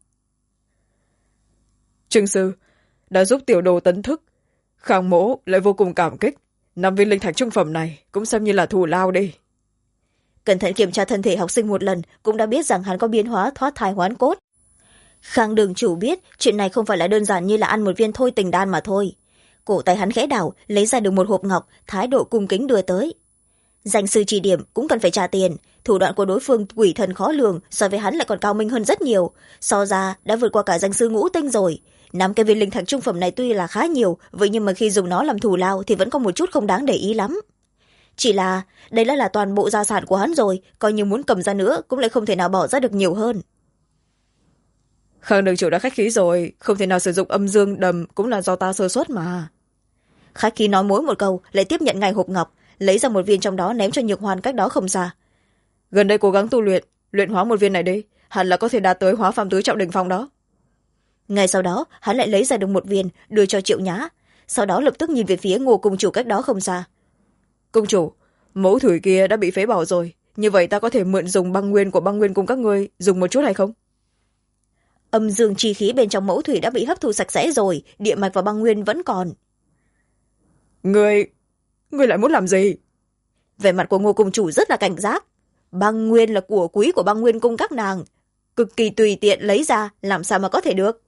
Trương sư đã giúp tiểu đồ tấn thức, Khang mỗ lại vô cùng cảm kích, 5 viên linh thạch trung phẩm này cũng xem như là thù lao đi. Cẩn thận kiểm tra thân thể học sinh một lần, cũng đã biết rằng hắn có biến hóa thoát thai hoán cốt. Khang đường chủ biết chuyện này không phải là đơn giản như là ăn một viên thôi tình đan mà thôi. Cổ tay hắn khẽ đảo, lấy ra được một hộp ngọc, thái độ cung kính đưa tới. Danh sư chỉ điểm cũng cần phải trả tiền, thủ đoạn của đối phương quỷ thần khó lường, so với hắn lại còn cao minh hơn rất nhiều, so ra đã vượt qua cả danh sư ngũ tinh rồi. 5 cái viên linh thạch trung phẩm này tuy là khá nhiều, vậy nhưng mà khi dùng nó làm thù lao thì vẫn có một chút không đáng để ý lắm. Chỉ là đây đã là toàn bộ gia sản của hắn rồi, coi như muốn cầm ra nữa cũng lại không thể nào bỏ ra được nhiều hơn. Khang đường chủ đã khách khí rồi, không thể nào sử dụng âm dương đầm cũng là do ta sơ suất mà. Khách khí nói mối một câu, lại tiếp nhận ngay hộp ngọc, lấy ra một viên trong đó ném cho Nhược Hoàn cách đó không xa. Gần đây cố gắng tu luyện, luyện hóa một viên này đi, hẳn là có thể đạt tới hóa phàm tứ trọng đỉnh phong đó. Ngay sau đó hắn lại lấy ra được một viên đưa cho Triệu Nhã, sau đó lập tức nhìn về phía Ngô cung chủ cách đó không xa. Cung chủ, mẫu thủy kia đã bị phế bỏ rồi, như vậy ta có thể mượn dùng băng nguyên của băng nguyên cùng các ngươi dùng một chút hay không? Âm dương chi khí bên trong mẫu thủy đã bị hấp thu sạch sẽ rồi, địa mạch và băng nguyên vẫn còn. Ngươi lại muốn làm gì? Vẻ mặt của Ngô cung chủ rất là cảnh giác. Băng nguyên là của quý của băng nguyên cung các nàng, cực kỳ tùy tiện lấy ra, làm sao mà có thể được?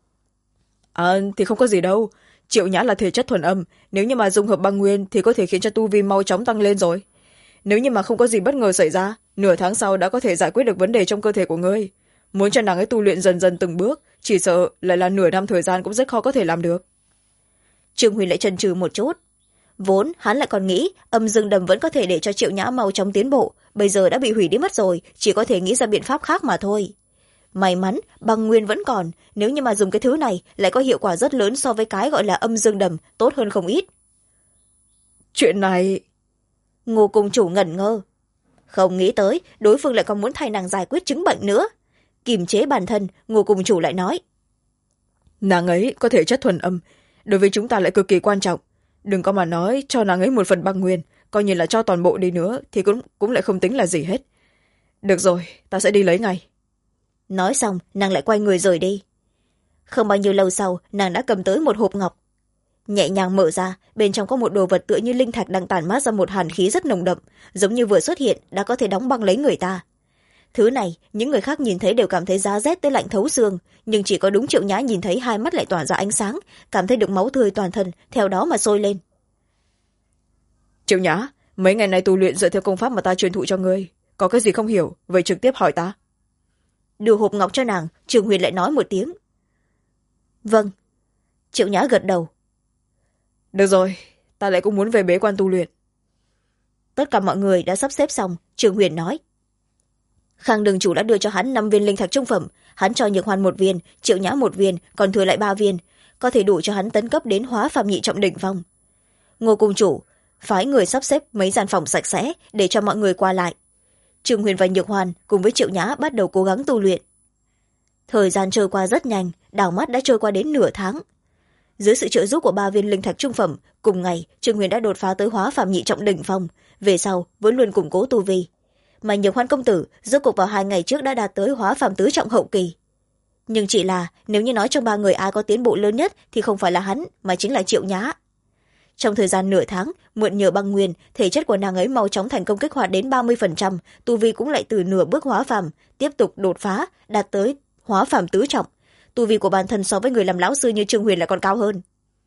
Thì không có gì đâu, Triệu Nhã là thể chất thuần âm, nếu như mà dung hợp băng nguyên thì có thể khiến cho tu vi mau chóng tăng lên rồi. Nếu như mà không có gì bất ngờ xảy ra, nửa tháng sau đã có thể giải quyết được vấn đề trong cơ thể của ngươi. Muốn cho nàng ấy tu luyện dần dần từng bước, chỉ sợ lại là nửa năm thời gian cũng rất khó có thể làm được. Trương Huy lại chần chừ một chút. Vốn hắn lại còn nghĩ âm dương đầm vẫn có thể để cho Triệu Nhã mau chóng tiến bộ, bây giờ đã bị hủy đi mất rồi, chỉ có thể nghĩ ra biện pháp khác mà thôi. May mắn băng nguyên vẫn còn, nếu như mà dùng cái thứ này lại có hiệu quả rất lớn so với cái gọi là âm dương đầm, tốt hơn không ít. Chuyện này... Ngô cung chủ ngẩn ngơ. Không nghĩ tới đối phương lại còn muốn thay nàng giải quyết chứng bệnh nữa. kiềm chế bản thân, Ngô cùng chủ lại nói. Nàng ấy có thể chất thuần âm, đối với chúng ta lại cực kỳ quan trọng. Đừng có mà nói cho nàng ấy một phần băng nguyên, coi như là cho toàn bộ đi nữa thì cũng lại không tính là gì hết. Được rồi, ta sẽ đi lấy ngay. Nói xong, nàng lại quay người rời đi. Không bao nhiêu lâu sau, nàng đã cầm tới một hộp ngọc. Nhẹ nhàng mở ra, bên trong có một đồ vật tựa như linh thạch đang tản mát ra một hàn khí rất nồng đậm, giống như vừa xuất hiện đã có thể đóng băng lấy người ta. Thứ này, những người khác nhìn thấy đều cảm thấy giá rét tới lạnh thấu xương, nhưng chỉ có đúng Triệu Nhã nhìn thấy hai mắt lại tỏa ra ánh sáng, cảm thấy được máu tươi toàn thân, theo đó mà sôi lên. Triệu Nhã, mấy ngày nay tu luyện dựa theo công pháp mà ta truyền thụ cho ngươi. Có cái gì không hiểu, vậy trực tiếp hỏi ta. Đưa hộp ngọc cho nàng, Trường Huyền lại nói một tiếng. Vâng. Triệu Nhã gật đầu. Được rồi, ta lại cũng muốn về bế quan tu luyện. Tất cả mọi người đã sắp xếp xong, Trường Huyền nói. Khang đường chủ đã đưa cho hắn 5 viên linh thạch trung phẩm, hắn cho Nhược Hoan 1 viên, Triệu Nhã 1 viên, còn thừa lại 3 viên, có thể đủ cho hắn tấn cấp đến hóa phàm nhị trọng đỉnh phong. Ngô cung chủ phái người sắp xếp mấy gian phòng sạch sẽ để cho mọi người qua lại. Trường Huyền và Nhược Hoan cùng với Triệu Nhã bắt đầu cố gắng tu luyện. Thời gian trôi qua rất nhanh, đảo mắt đã trôi qua đến nửa tháng. Dưới sự trợ giúp của 3 viên linh thạch trung phẩm, cùng ngày Trường Huyền đã đột phá tới hóa phàm nhị trọng đỉnh phong, về sau vẫn luôn củng cố tu vi. Mà Nhược Hoan công tử rốt cuộc vào 2 ngày trước đã đạt tới hóa phàm tứ trọng hậu kỳ. Nhưng chỉ là nếu như nói trong 3 người ai có tiến bộ lớn nhất thì không phải là hắn, mà chính là Triệu Nhã. Trong thời gian nửa tháng, mượn nhờ băng nguyên, thể chất của nàng ấy mau chóng thành công kích hoạt đến 30%, tu vi cũng lại từ nửa bước hóa phàm tiếp tục đột phá, đạt tới hóa phàm tứ trọng. Tu vi của bản thân so với người làm lão sư như Trương Huyền lại còn cao hơn.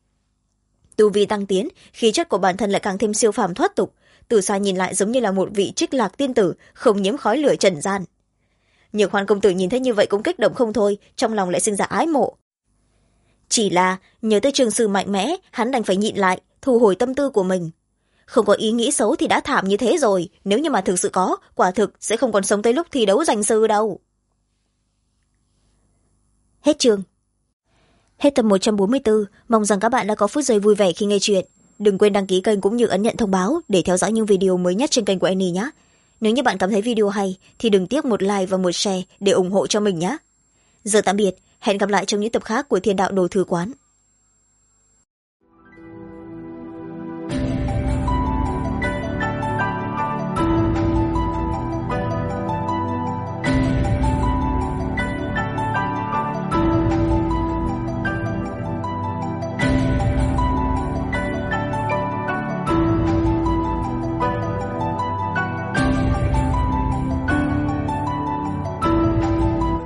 Tu vi tăng tiến, khí chất của bản thân lại càng thêm siêu phàm thoát tục, từ xa nhìn lại giống như là một vị trích lạc tiên tử, không nhiễm khói lửa trần gian. Nhược Hoan công tử nhìn thấy như vậy cũng kích động không thôi, trong lòng lại sinh ra ái mộ. Chỉ là nhớ tới trường sư mạnh mẽ, hắn đành phải nhịn lại, thu hồi tâm tư của mình. Không có ý nghĩ xấu thì đã thảm như thế rồi, nếu như mà thực sự có, quả thực sẽ không còn sống tới lúc thi đấu giành sư đâu. Hết chương. Hết tập 144, mong rằng các bạn đã có phút giây vui vẻ khi nghe chuyện. Đừng quên đăng ký kênh cũng như ấn nhận thông báo để theo dõi những video mới nhất trên kênh của Annie nhé. Nếu như bạn cảm thấy video hay thì đừng tiếc một like và một share để ủng hộ cho mình nhé. Giờ tạm biệt, hẹn gặp lại trong những tập khác của Thiên Đạo Đồ Thư Quán.